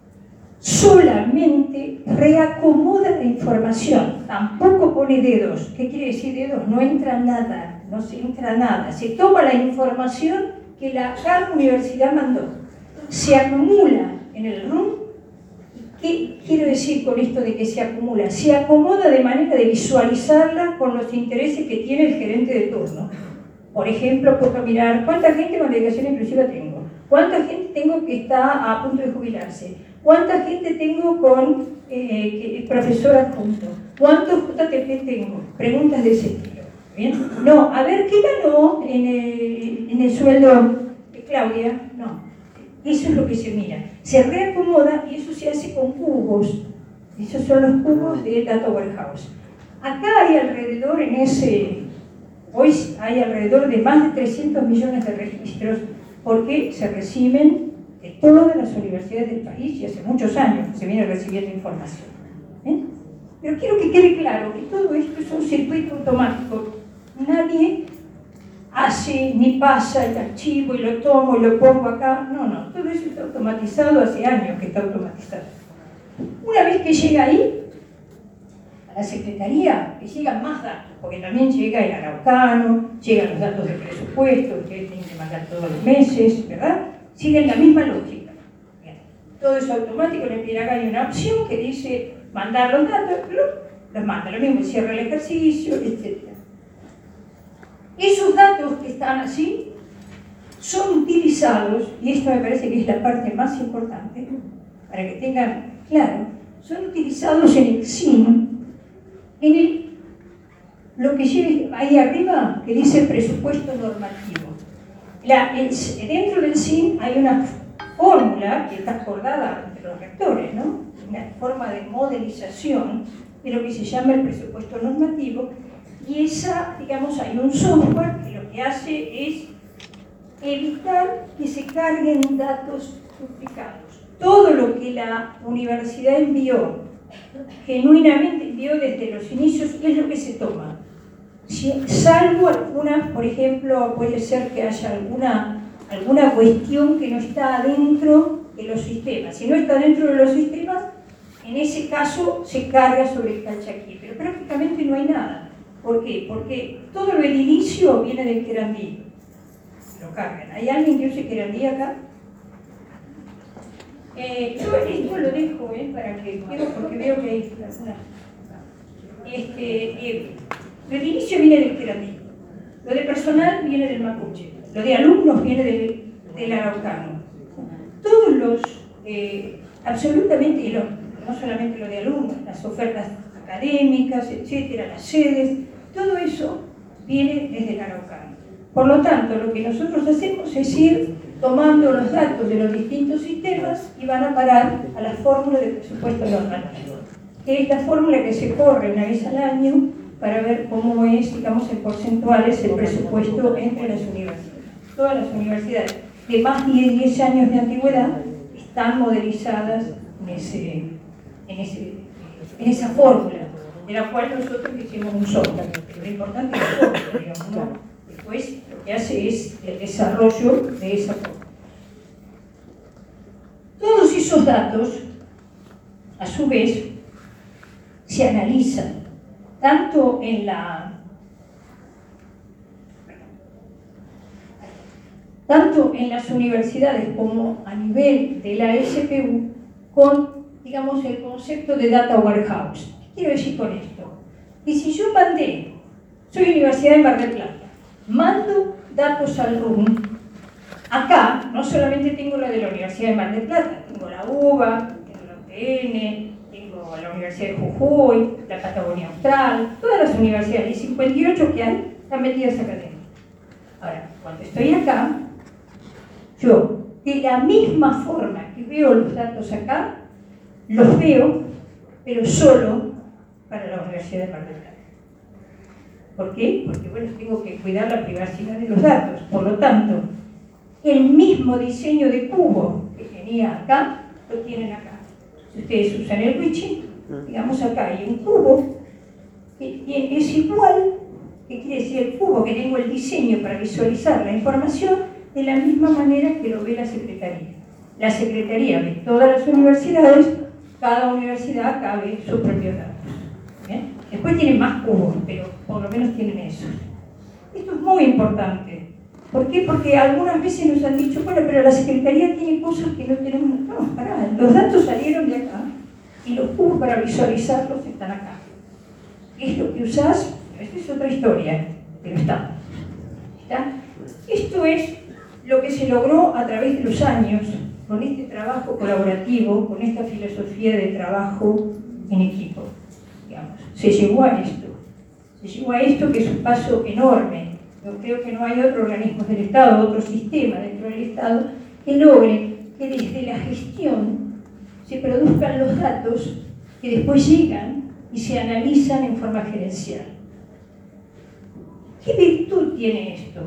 solamente reacomoda la información, tampoco pone dedos. ¿Qué quiere decir dedos? No entra nada, no se entra nada. Se toma la información que la cada universidad mandó, se acumula en el R U M. ¿Qué quiero decir con esto de que se acumula? Se acomoda de manera de visualizarla con los intereses que tiene el gerente de turno. Por ejemplo, puedo mirar cuánta gente con dedicación inclusiva tengo, cuánta gente tengo que está a punto de jubilarse, cuánta gente tengo con eh, profesor adjunto, cuántos J T P tengo, preguntas de ese estilo. ¿Bien? No, a ver, ¿qué ganó en el, en el sueldo de Claudia? No, eso es lo que se mira. Se reacomoda y eso se hace con cubos. Esos son los cubos de Data Warehouse. Acá hay alrededor en ese... Hoy hay alrededor de más de trescientos millones de registros porque se reciben de todas las universidades del país y hace muchos años que se viene recibiendo información. ¿Eh? Pero quiero que quede claro que todo esto es un circuito automático. Nadie hace ni pasa el archivo y lo tomo y lo pongo acá. No, no, todo eso está automatizado, hace años que está automatizado. Una vez que llega ahí, a la Secretaría, que llegan más datos, porque también llega el araucano, llegan los datos de presupuesto, ustedes tienen que mandar todos los meses, ¿verdad? Siguen la misma lógica. Bien. Todo eso automático, en el Piracá hay una opción que dice mandar los datos, los manda, lo mismo, cierra el ejercicio, etcétera. Esos datos que están así son utilizados, y esto me parece que es la parte más importante, para que tengan claro, son utilizados en el S I N, en el lo que lleva ahí arriba, que dice presupuesto normativo. La, el, dentro del S I N hay una fórmula que está acordada entre los rectores, ¿no? Una forma de modelización de lo que se llama el presupuesto normativo, y esa, digamos, hay un software que lo que hace es evitar que se carguen datos duplicados. Todo lo que la universidad envió, genuinamente envió desde los inicios, es lo que se toma. Si, salvo algunas, por ejemplo, puede ser que haya alguna, alguna cuestión que no está dentro de los sistemas. Si no está dentro de los sistemas, en ese caso se carga sobre el Calchaquí, pero prácticamente no hay nada. ¿Por qué? Porque todo lo del inicio viene del Querandí. Lo cargan. ¿Hay alguien que use Querandí acá? Eh, yo esto lo dejo, eh, para que porque veo que hay algunas. Este, eh, lo del inicio viene del Querandí. Lo de personal viene del mapuche. Lo de alumnos viene del, del araucano. Todos los, eh, absolutamente, lo, no solamente lo de alumnos, las ofertas académicas, etcétera, las sedes, todo eso viene desde el araucano. Por lo tanto, lo que nosotros hacemos es ir tomando los datos de los distintos sistemas y van a parar a la fórmula de presupuesto normativo, que es la fórmula que se corre una vez al año para ver cómo es, digamos, en porcentuales el presupuesto entre las universidades. Todas las universidades de más de diez años de antigüedad están modelizadas en, ese, en, ese, en esa fórmula, de la cual nosotros hicimos un software. Lo importante es el software, digamos, ¿no? Después lo que hace es el desarrollo de esa fórmula. Todos esos datos, a su vez, se analizan tanto en la tanto en las universidades como a nivel de la S P U con, digamos, el concepto de data warehouse. ¿Qué quiero decir con esto? Y si yo mandé, soy Universidad de Mar del Plata, mando datos al R U M, acá no solamente tengo la de la Universidad de Mar del Plata, tengo la U B A, tengo la U T N, tengo la Universidad de Jujuy, la Patagonia Austral, todas las universidades, y cincuenta y ocho que hay, están metidas acá dentro. Ahora, cuando estoy acá, yo, de la misma forma que veo los datos acá, los veo, pero solo para la Universidad de Mar del Plata. ¿Por qué? Porque, bueno, tengo que cuidar la privacidad de los datos. Por lo tanto, el mismo diseño de cubo que tenía acá, lo tienen acá. Si ustedes usan el Witchy, digamos acá hay un cubo que es igual, que quiere decir el cubo que tengo el diseño para visualizar la información de la misma manera que lo ve la Secretaría. La Secretaría de todas las universidades, cada universidad cabe sus propios datos. ¿Bien? Después tienen más cubos, pero por lo menos tienen eso. Esto es muy importante. ¿Por qué? Porque algunas veces nos han dicho, bueno, pero la Secretaría tiene cosas que no tenemos. No, pará, los datos salieron de acá y los cubos para visualizarlos están acá. ¿Qué es lo que usás? Esta es otra historia, pero está. ¿Está? Esto es lo que se logró a través de los años con este trabajo colaborativo, con esta filosofía de trabajo en equipo. Digamos. Se llegó a esto. Se llegó a esto que es un paso enorme. Yo creo que no hay otro organismo del Estado, otro sistema dentro del Estado que logre que desde la gestión se produzcan los datos que después llegan y se analizan en forma gerencial. ¿Qué virtud tiene esto?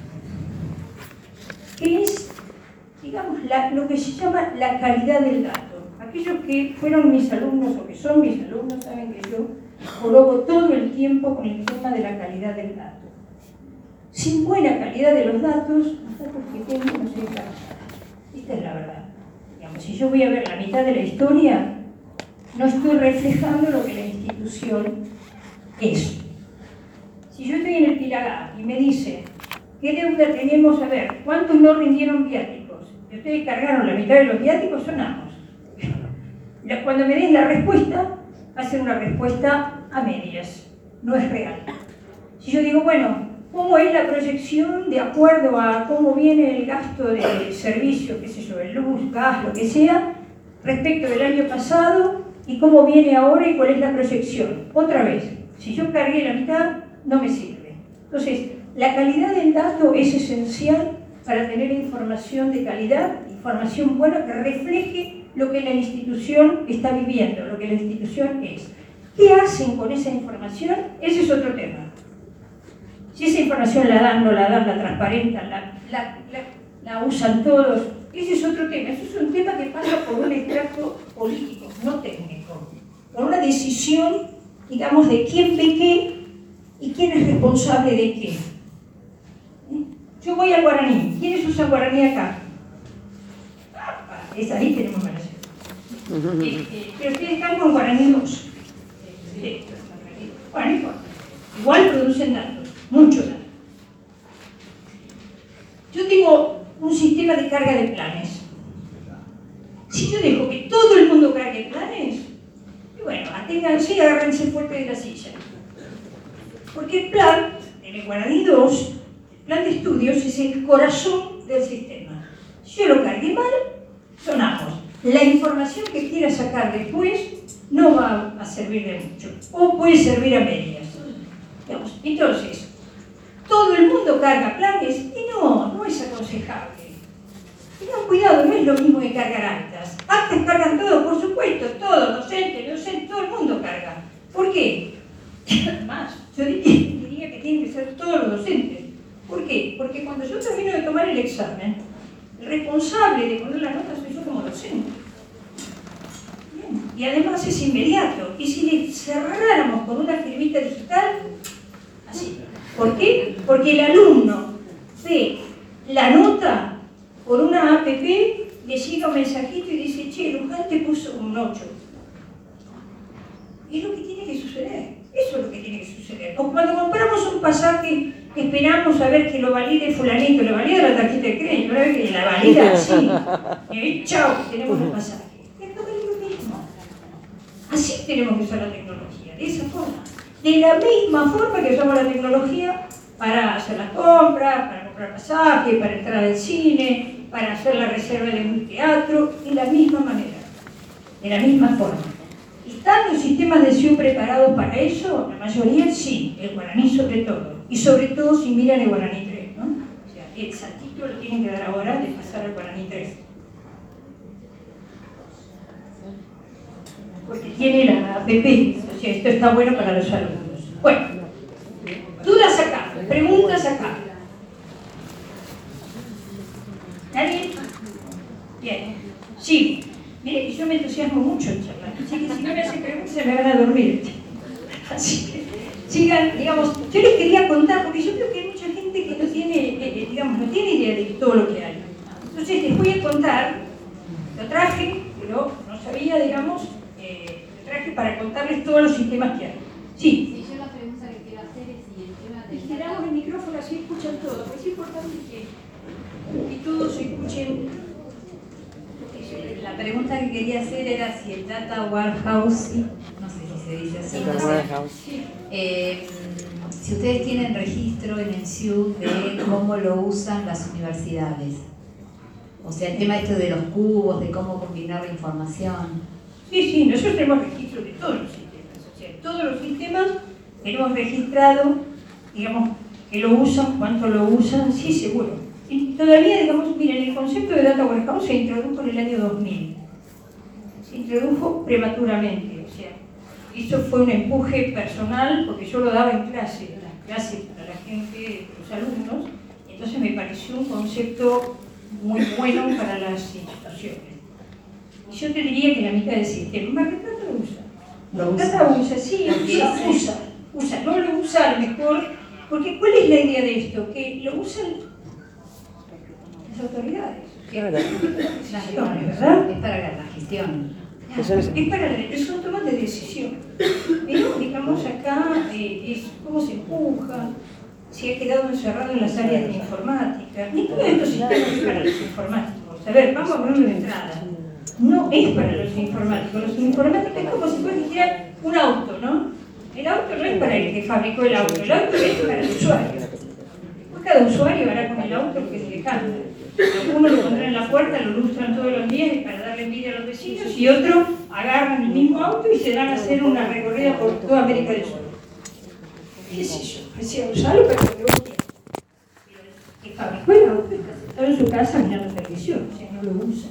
Que es, digamos, la, lo que se llama la calidad del dato. Aquellos que fueron mis alumnos o que son mis alumnos saben que yo jorobo todo el tiempo con el tema de la calidad del dato. Sin buena calidad de los datos, los datos que tengo no se encargan. Esta es la verdad. Digamos, si yo voy a ver la mitad de la historia, no estoy reflejando lo que la institución es. Si yo estoy en el Pilagá y me dicen ¿qué deuda tenemos? A ver, ¿cuántos no rindieron viáticos? Si ustedes cargaron la mitad de los viáticos, sonamos. Cuando me den la respuesta, va a ser una respuesta a medias, no es real. Si yo digo, bueno, ¿cómo es la proyección de acuerdo a cómo viene el gasto de servicio, qué sé yo, el luz, gas, lo que sea, respecto del año pasado y cómo viene ahora y cuál es la proyección? Otra vez, si yo cargué la mitad, no me sirve. Entonces, la calidad del dato es esencial para tener información de calidad, información buena que refleje lo que la institución está viviendo, lo que la institución es. ¿Qué hacen con esa información? Ese es otro tema. Si esa información la dan, no la dan, la transparentan, la, la, la, la usan todos, ese es otro tema. Eso es un tema que pasa por un extracto político, no técnico. Por una decisión, digamos, de quién ve qué y quién es responsable de qué. Yo voy al guaraní. ¿Quiénes usan guaraní acá? Es ahí tenemos relación. Este, pero ustedes están con guaraní dos. Sí. Bueno, no importa. Igual producen datos, muchos datos. Yo tengo un sistema de carga de planes. Si yo dejo que todo el mundo cargue planes, y bueno, aténganse y agárrense fuerte de la silla. Porque el plan, en el guaraní dos, el plan de estudios es el corazón del sistema. Si yo lo cargué mal, sonamos. La información que quiera sacar después no va a servir de mucho, o puede servir a medias. Digamos, entonces, todo el mundo carga planes y no, no es aconsejable. Tengan cuidado, no es lo mismo que cargar actas. Actas cargan todo, por supuesto, todo, docente, docente, todo el mundo carga. ¿Por qué? Además, yo diría, diría que tienen que ser todos los docentes. ¿Por qué? Porque cuando yo termino de tomar el examen, el responsable de poner la nota soy yo como docente. Bien. Y además es inmediato. Y si le cerráramos con una firmita digital, así. ¿Por qué? Porque el alumno ve la nota por una app, le llega un mensajito y dice, che, Luján te puso un ocho. Es lo que tiene que suceder. Eso es lo que tiene que suceder. O cuando compramos un pasaje, esperamos a ver que lo valide fulanito, lo valida la tarjeta de crédito, ahora que la valida así. Y chao, tenemos el pasaje. Es lo mismo. Así tenemos que usar la tecnología, de esa forma. De la misma forma que usamos la tecnología para hacer las compras, para comprar pasajes, para entrar al cine, para hacer la reserva de un teatro, de la misma manera, de la misma forma. ¿Están los sistemas de S I U preparados para eso? La mayoría sí, el guaraní sobre todo. Y sobre todo si miran el guaraní tres, ¿no? O sea, el saltito lo tienen que dar ahora de pasar al guaraní tres. Porque tiene la app, o sea, esto está bueno para los alumnos. Bueno, dudas acá, preguntas acá. ¿Nadie? Bien, sí. Mire que yo me entusiasmo mucho en charlar, así que si no me hacen preguntas se me van a dormir. Así que sigan, digamos, yo les quería contar, porque yo creo que hay mucha gente que no tiene, eh, digamos, no tiene idea de todo lo que hay. Entonces les voy a contar, lo traje, pero no sabía, digamos, eh, lo traje para contarles todos los sistemas que hay. Sí. Sí, yo la pregunta que quiero hacer es si el tema de... Instalamos el micrófono así escuchan todo, porque es importante que, que todos escuchen. La pregunta que quería hacer era si el data warehouse, no sé si se dice así, no sé, eh, si ustedes tienen registro en el S I U de cómo lo usan las universidades. O sea, el tema esto de los cubos, de cómo combinar la información. Sí, sí, nosotros tenemos registro de todos los sistemas. O sea, todos los sistemas tenemos registrado, digamos, que lo usan, cuánto lo usan, sí, seguro. Y todavía, digamos, miren, el concepto de Data Warehouse se introdujo en el año dos mil. Se introdujo prematuramente, o sea, eso fue un empuje personal, porque yo lo daba en clase, en las clases para la gente, los alumnos, y entonces me pareció un concepto muy bueno para las instituciones. Y yo te diría que la mitad del sistema, ¿Mar del Plata lo usa? Lo usa. Plata usa, sí, usa, usa, usa, no lo usa a lo mejor, porque ¿cuál es la idea de esto? Que lo usan las autoridades. Claro. Las gestiones, ¿verdad? Es para la gestión. Eso es- Es para es un toma de decisión. Pero, digamos, acá eh, es cómo se empuja, si ha quedado encerrado en las áreas de informática. Ninguno de estos sistemas es para los informáticos. A ver, vamos a ponerlo de entrada. No es para los informáticos. Los informáticos es como si fuera siquiera un auto, ¿no? El auto no es para el que fabricó el auto, el auto es para el usuario. Pues cada usuario hará con el auto lo que se le canta. Uno lo pondrá en la puerta, lo lustran todos los días para darle envidia a los vecinos, y otro agarran el mismo auto y se dan a hacer una recorrida por toda América del Sur. qué sé yo, decía usarlo para lo que vos quieras. Pero el que fabricó el auto está sentado en su casa mirando televisión, o sea, no lo usa.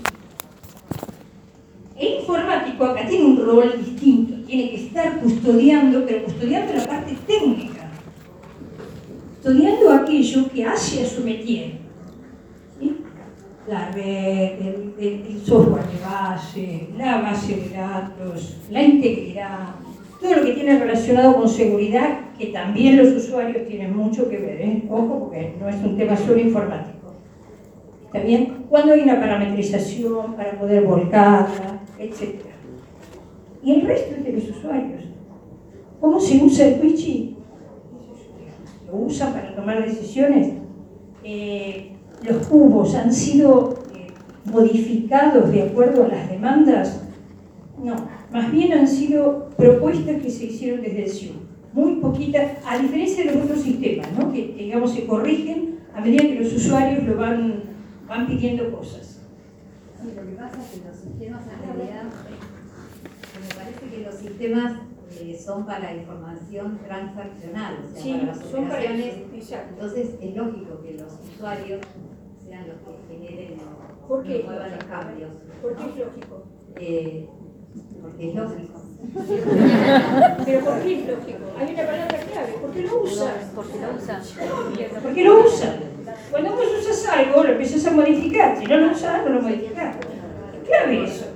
El informático acá tiene un rol distinto, tiene que estar custodiando, pero custodiando la parte técnica, custodiando aquello que hace a su métier, ¿sí? La red, el, el, el software de base, la base de datos, la integridad, todo lo que tiene relacionado con seguridad, que también los usuarios tienen mucho que ver, ¿eh? Ojo, porque no es un tema solo informático. ¿Está bien? Cuando hay una parametrización para poder volcarla, etcétera. Y el resto es de los usuarios. ¿Cómo se usa el Twitchy? ¿Lo usan para tomar decisiones? Eh, los cubos han sido eh, modificados de acuerdo a las demandas. No, más bien han sido propuestas que se hicieron desde el S I U. Muy poquitas, a diferencia de los otros sistemas, ¿no? Que digamos se corrigen a medida que los usuarios lo van, van pidiendo cosas. Sí, lo que pasa es que los sistemas en realidad, me parece que los sistemas eh, son para información transaccional, o sea, Sí, para las son para operaciones. eso, exacto. Entonces es lógico que los usuarios sean los que generen o ¿Por qué? muevan los cambios. ¿Por qué es lógico? Eh, porque es lógico. Pero ¿por qué es lógico? Hay una palabra clave. ¿Por qué lo usan? Porque lo usan. ¿Por qué lo usan? Cuando vos usas algo, lo empiezas a modificar. Si no lo usas, no lo modificas. Es clave eso.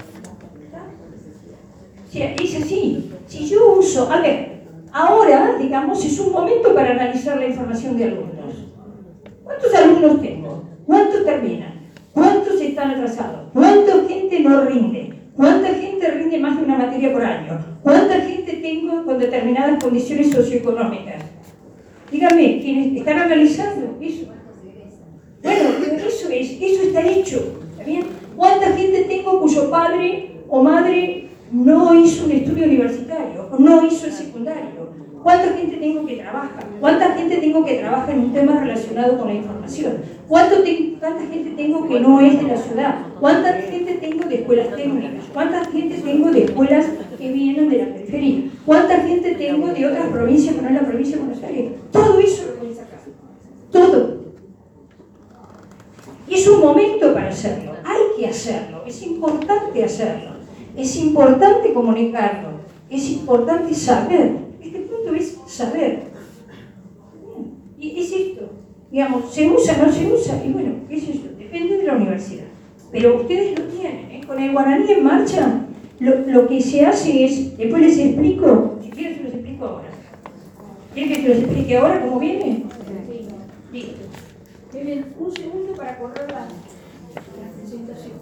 O sea, es así. Si yo uso... A ver, ahora, digamos, es un momento para analizar la información de alumnos. ¿Cuántos alumnos tengo? ¿Cuántos terminan? ¿Cuántos están atrasados? ¿Cuánta gente no rinde? ¿Cuánta gente rinde más de una materia por año? ¿Cuánta gente tengo con determinadas condiciones socioeconómicas? Dígame, ¿quiénes están analizando eso? Bueno, eso es, eso está hecho, ¿está bien? ¿Cuánta gente tengo cuyo padre o madre no hizo un estudio universitario o no hizo el secundario? ¿Cuánta gente tengo que trabaja? ¿Cuánta gente tengo que trabaja en un tema relacionado con la información? ¿Cuánto te, ¿Cuánta gente tengo que no es de la ciudad? ¿Cuánta gente tengo de escuelas técnicas? ¿Cuánta gente tengo de escuelas que vienen de la periferia? ¿Cuánta gente tengo de otras provincias que no es la provincia de Buenos Aires? Todo eso lo puedes sacar. Todo. Es un momento para hacerlo. Hay que hacerlo. Es importante hacerlo. Es importante comunicarlo. Es importante saber. Este punto es saber. Y es esto. Digamos, ¿se usa o no se usa? Y bueno, ¿qué es esto? Depende de la universidad. Pero ustedes lo tienen, ¿eh? Con el guaraní en marcha, lo, lo que se hace es, después les explico, si quieren se los explico ahora. ¿Quieren que se los explique ahora cómo viene? Sí. Listo. Deben un segundo para correr la, la presentación.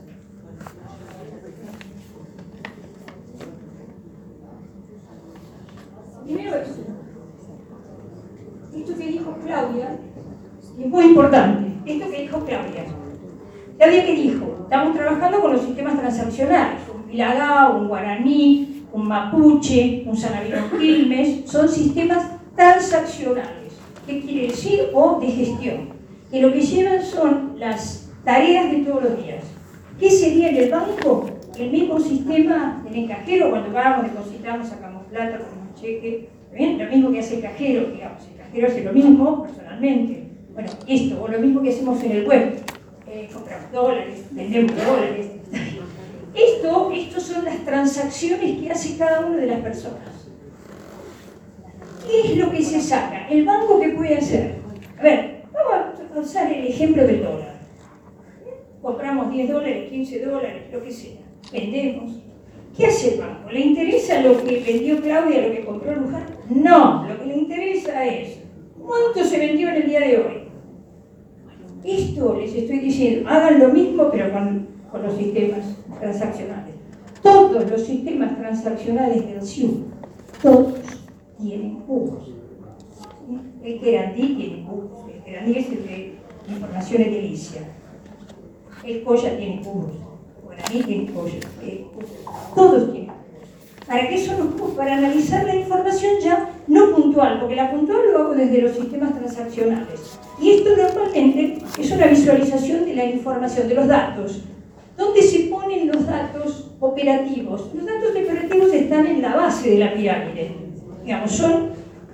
Primero esto. Esto que dijo Claudia, es muy importante. Esto que dijo Claudia. Claudia, ¿qué dijo? Estamos trabajando con los sistemas transaccionales. Un Pilagá, un guaraní, un mapuche, un sanabino quilmes. Son sistemas transaccionales. ¿Qué quiere decir? O de gestión. Que lo que llevan son las tareas de todos los días. ¿Qué sería en el banco? El mismo sistema del cajero, cuando vamos, depositamos, sacamos plata, ponemos cheque. ¿Bien? Lo mismo que hace el cajero, digamos. El cajero hace lo mismo personalmente. Bueno, esto, o lo mismo que hacemos en el web. Eh, compramos dólares, vendemos dólares. Esto, estos son las transacciones que hace cada una de las personas. ¿Qué es lo que se saca? ¿El banco qué puede hacer? A ver, vamos a usar el ejemplo del dólar. Compramos diez dólares, quince dólares, lo que sea. Vendemos. ¿Qué hace el banco? ¿Le interesa lo que vendió Claudia, lo que compró Luján? No, lo que le interesa es cuánto se vendió en el día de hoy. Esto les estoy diciendo, hagan lo mismo pero con, con los sistemas transaccionales. Todos los sistemas transaccionales del S I U, todos tienen cubos. El Querandí tiene cubos, el Querandí es el de información edilicia. El Coya tiene cubos, el Guaraní tiene Coya, eh, todos tienen. ¿Para qué son los cubos? Para analizar la información ya no puntual, porque la puntual lo hago desde los sistemas transaccionales. Y esto normalmente es una visualización de la información, de los datos. ¿Dónde se ponen los datos operativos? Los datos operativos están en la base de la pirámide. Digamos, son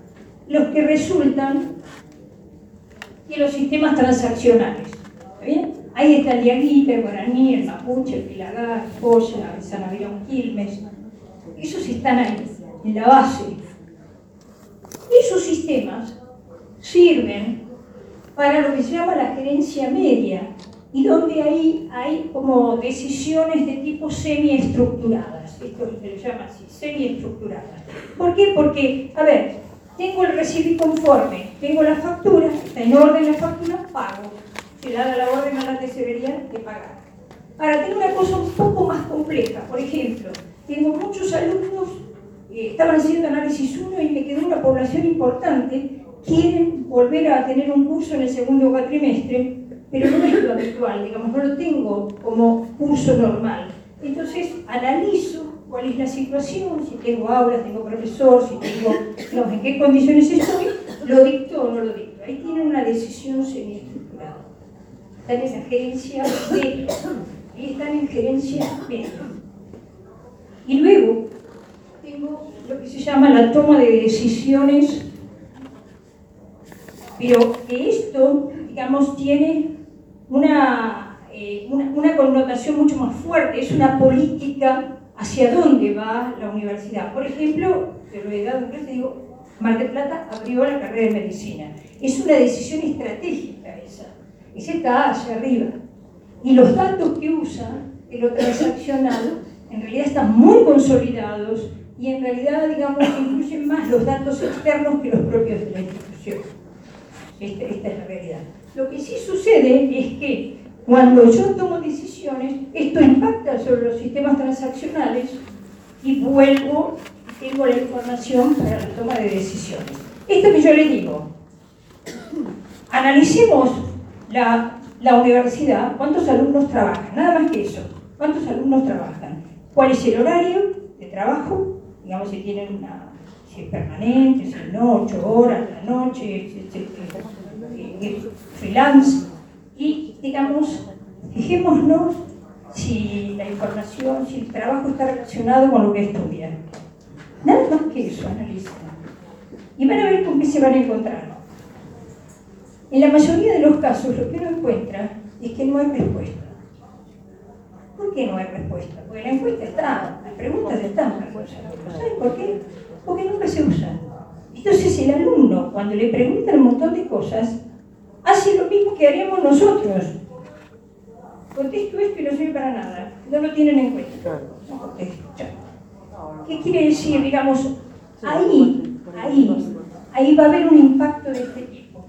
los que resultan de los sistemas transaccionales. ¿Está bien? Ahí está el diaguita, el guaraní, el mapuche, el pilagá, el joya, el sanavirón quilmes. Esos están ahí, en la base. Esos sistemas sirven para lo que se llama la gerencia media, y donde ahí hay como decisiones de tipo semiestructuradas. Esto se le llama así, semiestructuradas. ¿Por qué? Porque, a ver, tengo el recibir conforme, tengo la factura, está en orden la factura, pago. Se le da la orden a la tesorería de pagar. Ahora, tengo una cosa un poco más compleja. Por ejemplo, tengo muchos alumnos que estaban haciendo análisis uno y me quedó una población importante, quieren volver a tener un curso en el segundo cuatrimestre, pero no es lo habitual, digamos, no lo tengo como curso normal. Entonces, analizo cuál es la situación, si tengo aulas, tengo profesor, si tengo, digamos, en qué condiciones estoy, lo dicto o no lo dicto. Ahí tienen una decisión semiestructurada. Están en la gerencia media, y están en gerencia media. Y luego, tengo lo que se llama la toma de decisiones, pero que esto, digamos, tiene una, eh, una, una connotación mucho más fuerte, es una política hacia dónde va la universidad. Por ejemplo, te lo he dado en clase, digo, Mar del Plata abrió la carrera de medicina. Es una decisión estratégica esa, esa está hacia arriba. Y los datos que usa de lo transaccional en realidad están muy consolidados y en realidad, digamos, incluyen más los datos externos que los propios de la institución. Esta, esta es la realidad. Lo que sí sucede es que cuando yo tomo decisiones, esto impacta sobre los sistemas transaccionales y vuelvo, tengo la información para la toma de decisiones. Esto que yo les digo, analicemos la, la universidad, cuántos alumnos trabajan, nada más que eso, cuántos alumnos trabajan, cuál es el horario de trabajo, digamos si tienen una, si es permanente, si no, ocho horas a la noche, si, si, si, si, freelance, y digamos, fijémonos si la información, si el trabajo está relacionado con lo que estudian. Nada más que eso, analicen. Y van a ver con qué se van a encontrar. En la mayoría de los casos lo que uno encuentra es que no hay respuesta. ¿Por qué no hay respuesta? Porque la encuesta está, las preguntas están. ¿Saben por qué? Porque nunca se usan. Entonces el alumno, cuando le preguntan un montón de cosas, hace lo mismo que haríamos nosotros. Contesto esto y no sirve para nada. No lo tienen en cuenta. No contesto. ¿Qué quiere decir? Digamos, ahí, ahí, ahí va a haber un impacto de este tipo.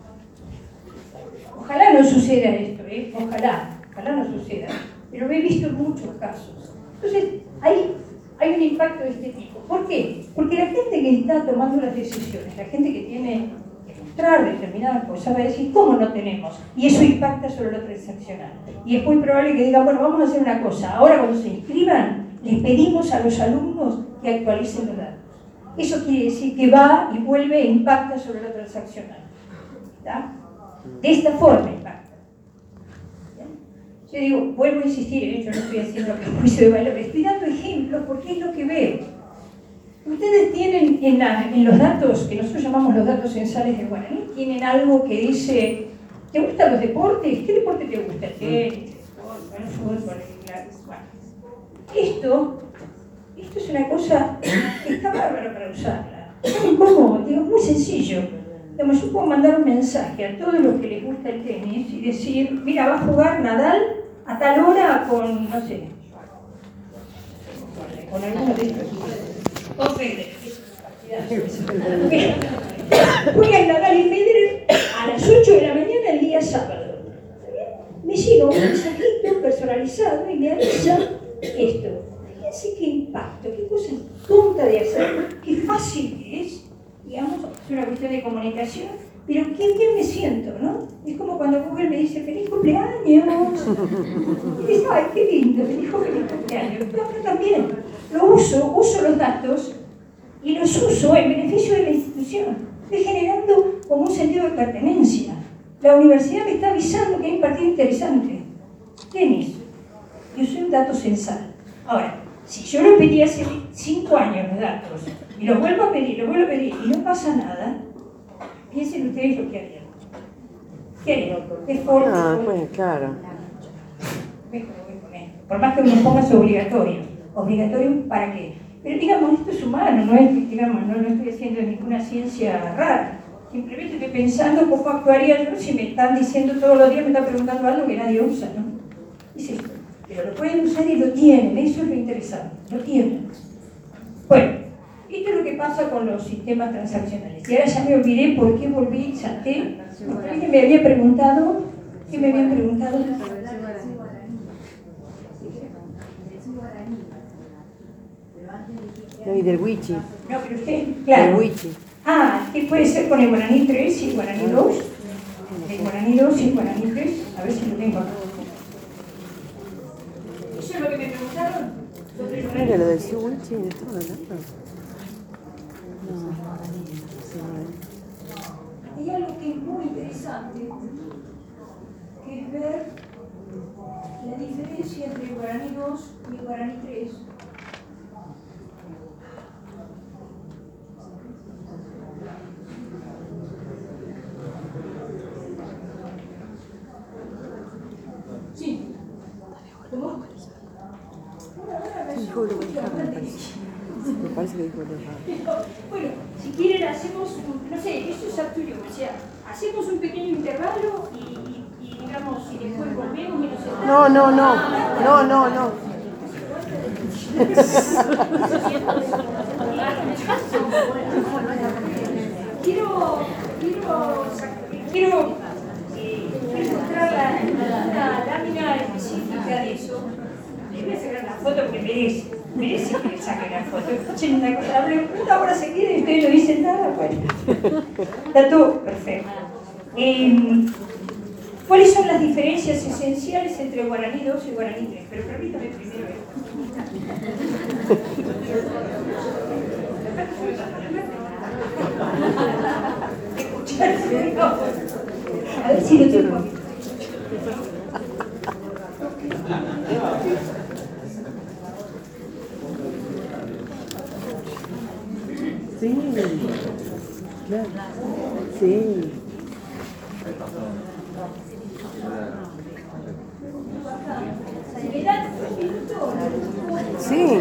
Ojalá no suceda esto, ¿eh? Ojalá, ojalá no suceda. Pero lo he visto en muchos casos. Entonces, ahí hay un impacto de este tipo. ¿Por qué? Porque la gente que está tomando las decisiones, la gente que tiene que mostrar determinadas cosas, va a decir, ¿cómo no tenemos? Y eso impacta sobre lo transaccional. Y es muy probable que digan, bueno, vamos a hacer una cosa. Ahora, cuando se inscriban, les pedimos a los alumnos que actualicen los datos. Eso quiere decir que va y vuelve e impacta sobre lo transaccional. ¿Está? De esta forma impacta. Yo digo, vuelvo a insistir, ¿eh? Yo no estoy haciendo juicio de valor, estoy dando ejemplos porque es lo que veo. Ustedes tienen en, la, en los datos, que nosotros llamamos los datos censales de Guaraní, tienen algo que dice, ¿te gustan los deportes? ¿Qué deporte te gusta? El tenis, el fútbol, bueno. Esto, esto es una cosa que está bárbara para usarla. ¿Saben cómo? Digo, muy sencillo. Digamos, yo puedo mandar un mensaje a todos los que les gusta el tenis y decir, mira, va a jugar Nadal a tal hora con, no sé, con alguno de estos equipos. Con Federer. Juega Nadal y Federer a las ocho de la mañana el día sábado. Me llega un mensajito personalizado y me avisa esto. Fíjense qué impacto, qué cosa tonta de hacer, qué fácil que es. Digamos, es una cuestión de comunicación, pero qué bien me siento, ¿no? Es como cuando Google me dice, ¡feliz cumpleaños! Y dices, ¡ay, qué lindo! Me dijo feliz cumpleaños. Yo también lo uso, uso los datos y los uso en beneficio de la institución. Estoy generando como un sentido de pertenencia. La universidad me está avisando que hay un partido interesante. Tenis. Yo soy un dato censal. Ahora, si yo lo pedí hace cinco años los datos, y los vuelvo a pedir, los vuelvo a pedir, y no pasa nada, Piensen ustedes lo que harían. ¿Qué harían? ¿Qué forma? Ah, pues claro. Por más que uno ponga su obligatorio. ¿Obligatorio para qué? Pero digamos, esto es humano, no es, digamos, no, no estoy haciendo ninguna ciencia rara. Simplemente estoy pensando cómo actuaría yo si me están diciendo todos los días, me están preguntando algo que nadie usa, ¿no? Dice esto. Pero lo pueden usar y lo tienen, eso es lo interesante, lo tienen. Bueno, esto es lo que pasa con los sistemas transaccionales. Y ahora ya me olvidé por qué volví, salté. ¿Qué me había preguntado? ¿Qué me habían preguntado? No, y del Wichi. No, pero usted, claro. Del Wichi. Ah, ¿qué puede ser con el guaraní tres y el guaraní dos? El guaraní dos y el guaraní tres, a ver si lo tengo acá. ¿Eso es lo que me preguntaron? Mira, lo del Wichi, de todo, ¿no? Hay algo que es muy interesante, que es ver la diferencia entre el guaraní dos y el guaraní tres. Sí. ¿Cómo? Dijo lo dejar, me parece. Me parece que dijo lo dejar. Bueno, si quieren hacemos, un, no sé, eso es tuyo, o sea, hacemos un pequeño intervalo y, y, y digamos, y después volvemos y nos sentamos. No, no, no, no, no, no. Quiero, quiero, quiero eh, mostrar la, la lámina específica de eso. Le voy a sacar la foto porque merece, merece que le saque la foto. Escuchen una cosa, hablé una hora seguida y ustedes no dicen nada, bueno. Está todo perfecto. Eh, ¿Cuáles son las diferencias esenciales entre el guaraní dos y el guaraní tres? Pero permítame primero esto. A ver si lo tengo. Sí, claro. Sí. Sí.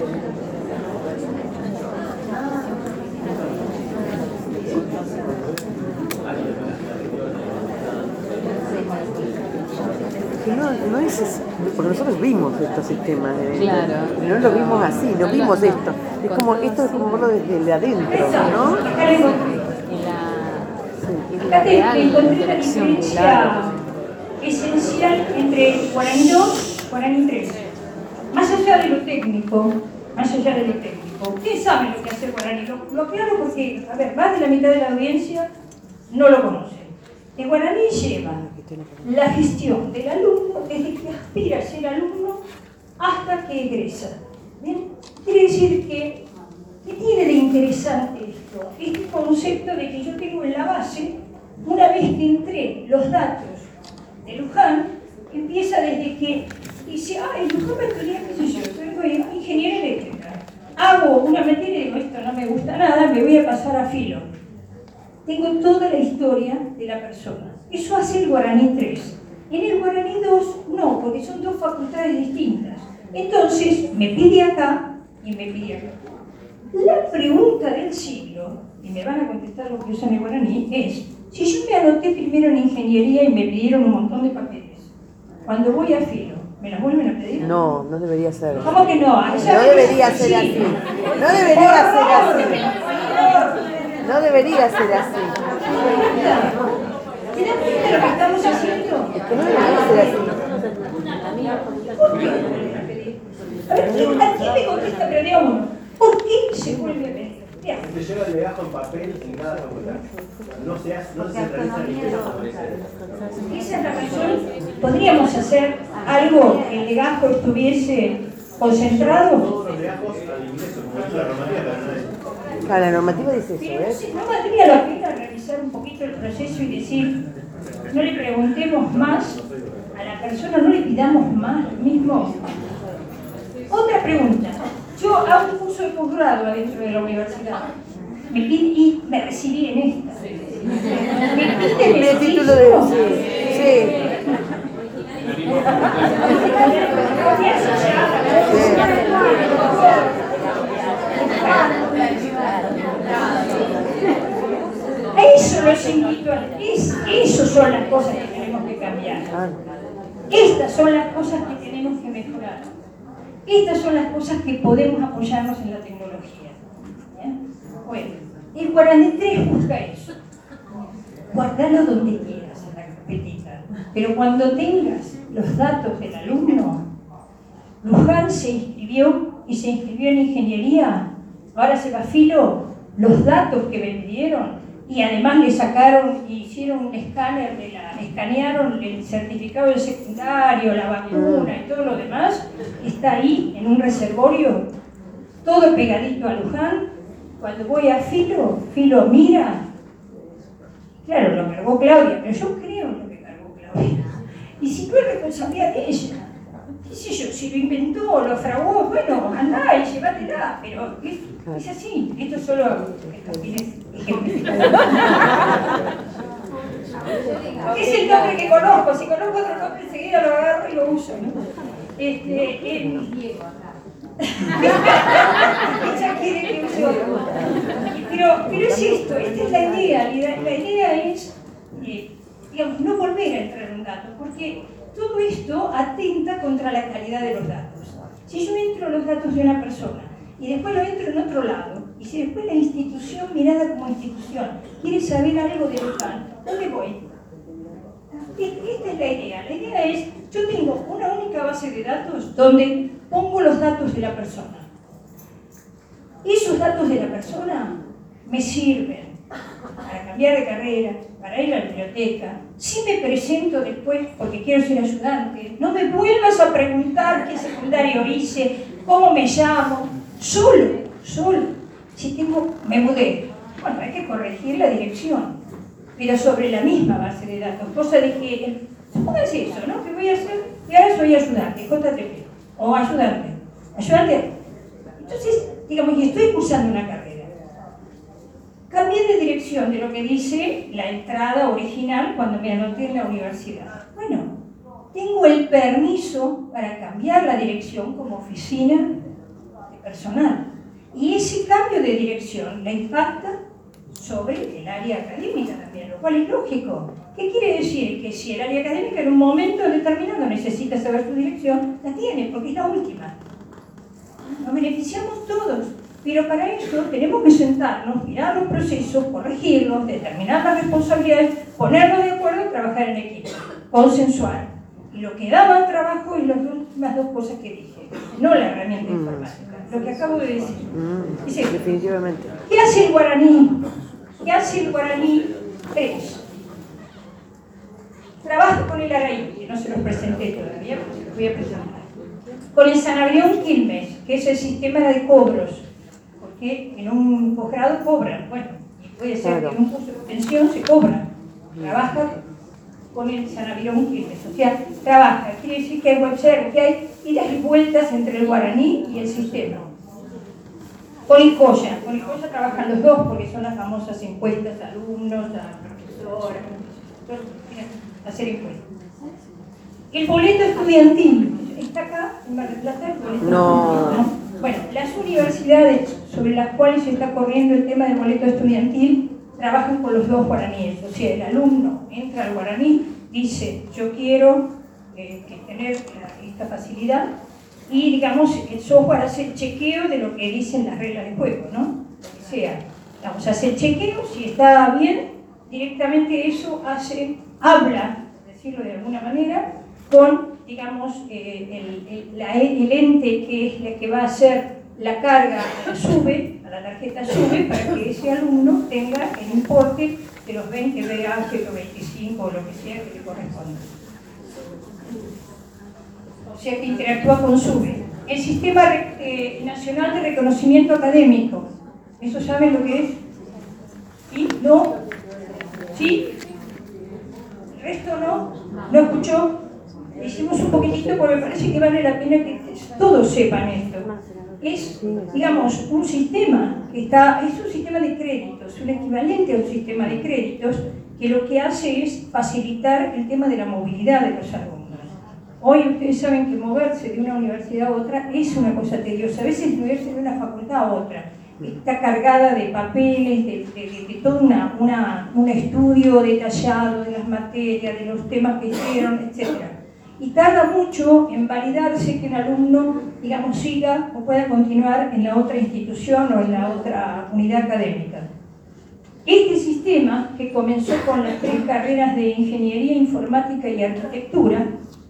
Que no, no es así, porque nosotros vimos estos sistemas, de, Claro. no lo vimos así, no vimos esto. Es como, esto es como verlo desde el de adentro, ¿no? Y la, Sí. y la Fíjate, real encontré la interacción, diferencia claro. esencial entre guaraní dos y guaraní tres. Más allá de lo técnico, más allá de lo técnico, ustedes saben lo que hace el guaraní. Lo, lo aclaro porque, a ver, más de la mitad de la audiencia no lo conoce. El guaraní lleva la gestión del alumno desde que aspira a ser alumno hasta que egresa. ¿Bien? Quiere decir que, ¿qué tiene de interesante esto? Este concepto de que yo tengo en la base, una vez que entré los datos de Luján, empieza desde que dice, ah, en Luján me estudié, qué sé yo, soy ingeniera eléctrica. Hago una materia y digo, esto no me gusta nada, me voy a pasar a filo. Tengo toda la historia de la persona. Eso hace el guaraní tres. En el guaraní dos, no, porque son dos facultades distintas. Entonces, me pide acá y me pide acá. La pregunta del siglo, y me van a contestar lo que usan el guaraní, es, si yo me anoté primero en ingeniería y me pidieron un montón de papeles, cuando voy a filo, ¿me las vuelven a pedir? No, no debería ser. ¿Cómo que no? No debería ser así. No debería ser así. No debería ser así. ¿Se dan cuenta de lo que estamos haciendo? Es que no debería ser así. ¿Por qué? A ver, aquí me contesta, pero de a uno. ¿Por qué se vuelve a pedir? De a uno. Te llega el legajo en papel sin cada facultad. No se hace, no se centraliza ni se Esa es la razón. ¿Podríamos hacer algo que el legajo estuviese concentrado? Todos los legajos al ingreso, como dice la normativa, pero no es. Claro, la normativa dice Pero no, eso, sé, ¿eh? no valdría la pena revisar un poquito el proceso y decir, no le preguntemos más a la persona, no le pidamos más mismo. Otra pregunta. Yo hago un curso de posgrado adentro de la universidad. Me pide, y me recibí en esta. Tiene título de... Sí, sí. A eso los invito, a, es, eso son las cosas que tenemos que cambiar. Estas son las cosas que tenemos que mejorar. Estas son las cosas que podemos apoyarnos en la tecnología. ¿Bien? Bueno, el guaraní tres busca eso. Guardalo donde quieras en la carpetita, pero cuando tengas los datos del alumno, Luján se inscribió y se inscribió en ingeniería, ahora se va a Filo, los datos que me pidieron, y además le sacaron y hicieron un escáner, de la, escanearon el certificado del secundario, la vacuna y todo lo demás, está ahí en un reservorio, todo pegadito a Luján. Cuando voy a Filo, Filo mira, claro, lo cargó Claudia, pero yo creo en lo que cargó Claudia. Y si no es responsabilidad de ella, qué sé yo, si lo inventó, lo fraguó, bueno, andá y llévatela, pero es, es así, esto es solo ejemplificado. Es el nombre que conozco, si conozco otro nombre enseguida lo agarro y lo uso, ¿no? Este, eh, ella quiere que use otro. Pero, pero es esto, esta es la idea, la, la idea es, eh, digamos, no volver a entrar en un dato, porque todo esto atenta contra la calidad de los datos. Si yo entro en los datos de una persona y después lo entro en otro lado, y si después la institución, mirada como institución, quiere saber algo de Luján, ¿dónde voy? Esta es la idea. La idea es, yo tengo una única base de datos donde pongo los datos de la persona. Esos datos de la persona me sirven para cambiar de carrera, para ir a la biblioteca. Si me presento después porque quiero ser ayudante, no me vuelvas a preguntar qué secundario hice, cómo me llamo. Solo, solo. Si tengo, me mudé. Bueno, hay que corregir la dirección, pero sobre la misma base de datos. Cosa de que, supóngase eso, ¿no? Que voy a hacer, y ahora soy ayudante, J T P, o ayudante. Ayudante. Entonces, digamos, y estoy cursando una carrera. Cambié de dirección de lo que dice la entrada original cuando me anoté en la universidad. Bueno, tengo el permiso para cambiar la dirección como oficina de personal. Y ese cambio de dirección la impacta sobre el área académica también, lo cual es lógico. ¿Qué quiere decir? Que si el área académica en un momento determinado necesita saber su dirección, la tiene, porque es la última. Nos beneficiamos todos. Pero para eso tenemos que sentarnos, mirar los procesos, corregirlos, determinar las responsabilidades, ponernos de acuerdo y trabajar en equipo, consensuar. Y lo que da más trabajo es las últimas dos cosas que dije, no la herramienta Mm. informática, lo que acabo de decir. Mm, Dice, definitivamente. ¿qué hace el guaraní? ¿Qué hace el guaraní tres? Trabajo con el Araí, que no se los presenté todavía, pero se los voy a presentar. Con el Sanabria Quilmes, que es el sistema de cobros. Que en un posgrado cobran, bueno, y puede ser Claro. que en un curso de extensión se cobra, trabaja con el Sanabria Quilmes, o sea, trabaja, quiere decir que hay web service, que hay idas y vueltas entre el guaraní y el sistema. Con Icoya, con Icoya trabajan los dos porque son las famosas encuestas a alumnos, a profesores, a hacer encuestas. El boleto estudiantil, está acá en Mar del Plata, el boleto No. estudiantil. Bueno, las universidades sobre las cuales se está corriendo el tema del boleto estudiantil trabajan con los dos guaraníes. O sea, el alumno entra al guaraní, dice, yo quiero eh, tener la, esta facilidad, y digamos, el software hace el chequeo de lo que dicen las reglas de juego, ¿no? Lo que sea. Vamos a hacer el chequeo, si está bien, directamente eso hace, habla, por decirlo de alguna manera, con, digamos, eh, el, el, la, el ente que es la que va a hacer la carga a la SUBE, a la tarjeta SUBE, para que ese alumno tenga el importe de los veinte B H o veinticinco o lo que sea que le corresponda. O sea que interactúa con SUBE. El Sistema eh, Nacional de Reconocimiento Académico, ¿eso saben lo que es? ¿Sí? ¿No? ¿Sí? ¿El resto no? ¿No escuchó? Hicimos un poquitito porque me parece que vale la pena que todos sepan esto. es, digamos, un sistema que está, es un sistema de créditos, un equivalente a un sistema de créditos que lo que hace es facilitar el tema de la movilidad de los alumnos. Hoy ustedes saben que moverse de una universidad a otra es una cosa tediosa, a veces moverse de una facultad a otra está cargada de papeles, de, de, de, de todo una, una, un estudio detallado de las materias, de los temas que hicieron, etcétera. Y tarda mucho en validarse que un alumno, digamos, siga o pueda continuar en la otra institución o en la otra unidad académica. Este sistema, que comenzó con las tres carreras de Ingeniería Informática y Arquitectura,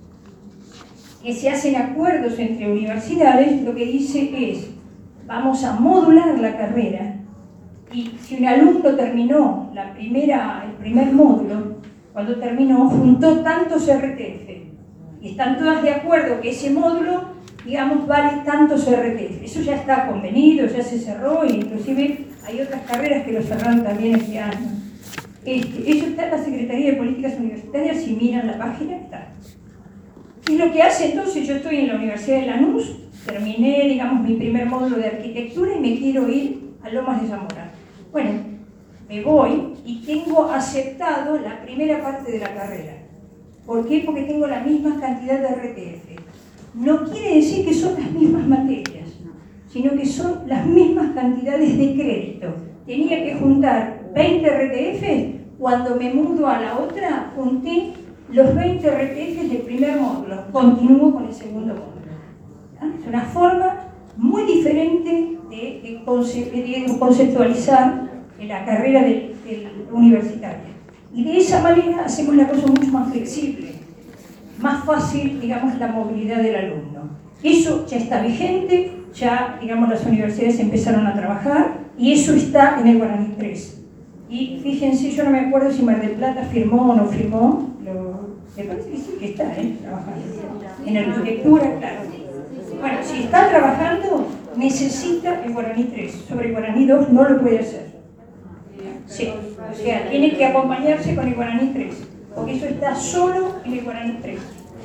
que se hacen acuerdos entre universidades, lo que dice es, vamos a modular la carrera, y si un alumno terminó la primera, el primer módulo, cuando terminó, juntó tantos R T F, y están todas de acuerdo que ese módulo, digamos, vale tantos R T F. Eso ya está convenido, ya se cerró, e inclusive hay otras carreras que lo cerraron también este año. Este, eso está en la Secretaría de Políticas Universitarias, si miran la página, está. Y lo que hace entonces, yo estoy en la Universidad de Lanús, terminé, digamos, mi primer módulo de arquitectura y me quiero ir a Lomas de Zamora. Bueno, me voy y tengo aceptado la primera parte de la carrera. ¿Por qué? Porque tengo la misma cantidad de R T F. No quiere decir que son las mismas materias, sino que son las mismas cantidades de crédito. Tenía que juntar veinte R T F, cuando me mudo a la otra, junté los veinte R T F del primer módulo, continúo con el segundo módulo. Es una forma muy diferente de, de, conce de conceptualizar la carrera del, del universitaria. Y de esa manera hacemos la cosa mucho más flexible, más fácil, digamos, la movilidad del alumno. Eso ya está vigente, ya, digamos, las universidades empezaron a trabajar y eso está en el Guaraní tres. Y fíjense, yo no me acuerdo si Mar del Plata firmó o no firmó, lo, me parece que sí que está, ¿eh? Trabajando. En arquitectura, claro. Bueno, si está trabajando, necesita el Guaraní tres. Sobre el Guaraní dos no lo puede hacer. Sí, o sea, tiene que acompañarse con el Guaraní tres, porque eso está solo en el Guaraní tres.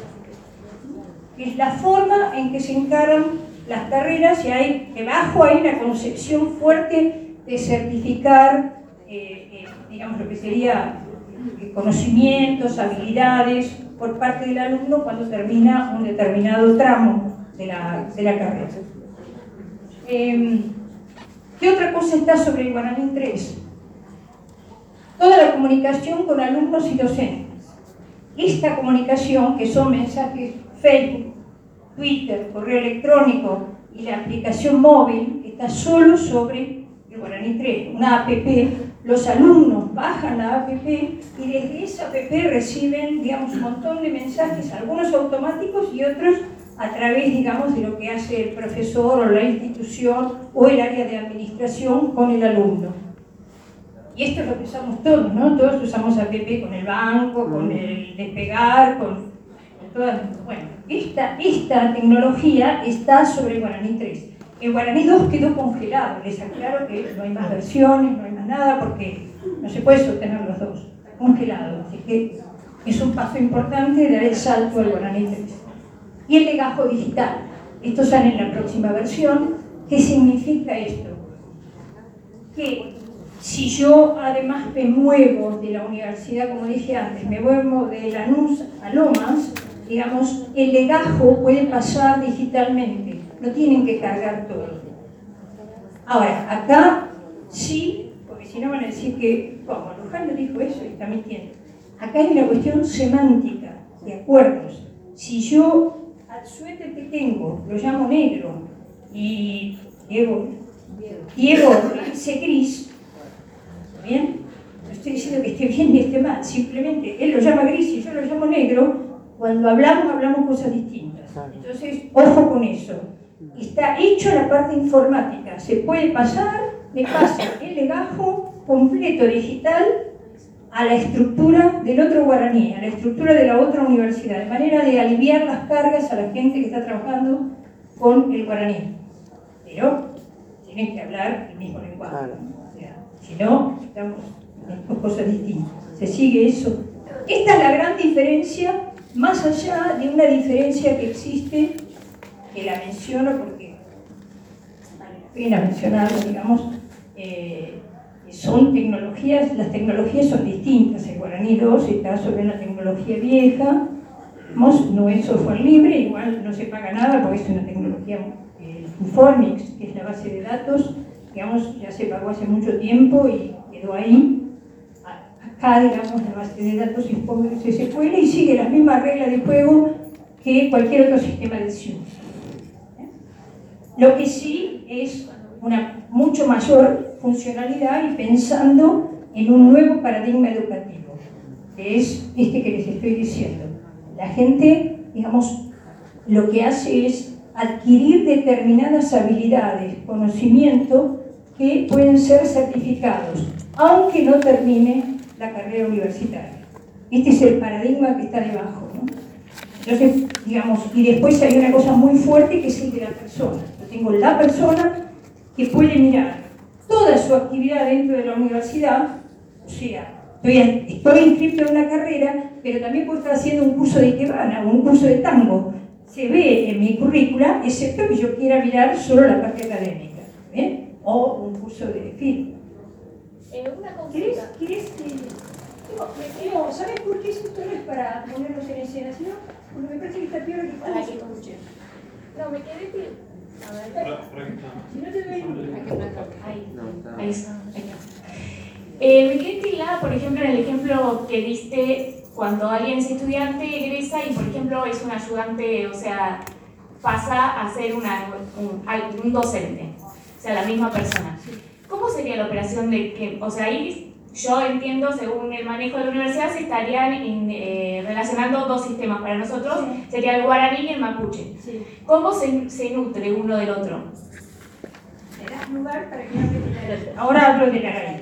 Es la forma en que se encaran las carreras y hay, debajo hay una concepción fuerte de certificar, eh, eh, digamos, lo que sería eh, conocimientos, habilidades por parte del alumno cuando termina un determinado tramo de la, de la carrera. Eh, ¿Qué otra cosa está sobre el Guaraní tres? Toda la comunicación con alumnos y docentes. Esta comunicación, que son mensajes Facebook, Twitter, correo electrónico y la aplicación móvil, está solo sobre el Guaraní tres, una app. Los alumnos bajan la app y desde esa app reciben, digamos, un montón de mensajes, algunos automáticos y otros a través, digamos, de lo que hace el profesor o la institución o el área de administración con el alumno. Y esto es lo que usamos todos, ¿no? Todos usamos app con el banco, con el despegar, con, con todas. Bueno, esta, esta tecnología está sobre el Guaraní tres. El Guaraní dos quedó congelado, les aclaro que no hay más versiones, no hay más nada, porque no se puede sostener los dos, congelado. Así que es un paso importante dar el salto al Guaraní tres. Y el legajo digital. Esto sale en la próxima versión. ¿Qué significa esto? Que si yo además me muevo de la universidad, como dije antes, me muevo de Lanús a Lomas, digamos, el legajo puede pasar digitalmente. No tienen que cargar todo. Ahora, acá sí, porque si no van a decir que, como Luján no dijo eso y está mintiendo. Acá hay una cuestión semántica, de acuerdos. Si yo al suéter que tengo lo llamo negro y Diego, Diego dice gris, ¿bien? No estoy diciendo que esté bien ni esté mal, simplemente él lo llama gris y yo lo llamo negro, cuando hablamos, hablamos cosas distintas. Entonces, ojo con eso. Está hecho la parte informática, se puede pasar, me pasa el legajo completo digital a la estructura del otro Guaraní, a la estructura de la otra universidad, de manera de aliviar las cargas a la gente que está trabajando con el Guaraní. Pero tienen que hablar el mismo lenguaje. O sea, si no, estamos en dos cosas distintas. Se sigue eso. Esta es la gran diferencia, más allá de una diferencia que existe, que la menciono porque pena mencionarlo, digamos, eh, son tecnologías, las tecnologías son distintas. El Guaraní dos está sobre una tecnología vieja, digamos, no es software libre, igual no se paga nada porque es una tecnología, eh, Informix, que es la base de datos, digamos, ya se pagó hace mucho tiempo y quedó ahí. Acá, digamos, la base de datos Informix S Q L y sigue las mismas reglas de juego que cualquier otro sistema de S I U. Lo que sí es una mucho mayor funcionalidad y pensando en un nuevo paradigma educativo, que es este que les estoy diciendo. La gente, digamos, lo que hace es adquirir determinadas habilidades, conocimiento, que pueden ser certificados, aunque no termine la carrera universitaria. Este es el paradigma que está debajo, ¿no? Entonces, digamos, y después hay una cosa muy fuerte que es el de la persona. Yo tengo la persona que puede mirar toda su actividad dentro de la universidad, o sea, estoy, estoy inscrito en una carrera, pero también puedo estar haciendo un curso de ikebana o un curso de tango. Se ve en mi currícula, excepto que yo quiera mirar solo la parte académica, ¿eh? O un curso de film. Eh, una ¿Querés? consulta. ¿Querés? Eh, no, ¿sabes por qué esto no es para ponerlos en escena? Sino porque me parece que está peor que Para todos que escuchen. No, me quedé pil. A ver. Si no te doy Ahí. No, está- Ahí está. Ahí está. Eh, me quedé pilada, por ejemplo, en el ejemplo que diste cuando alguien es estudiante, egresa y, por ejemplo, es un ayudante, o sea, pasa a ser una, un, un docente, o sea, la misma persona. ¿Cómo sería la operación de que, o sea, ahí yo entiendo, según el manejo de la universidad, se estarían in, eh, relacionando dos sistemas. Para nosotros sí. Sería el guaraní y el mapuche. Sí. ¿Cómo se, se nutre uno del otro? Me das lugar para que hable de la raíz. Ahora hablo de la raíz.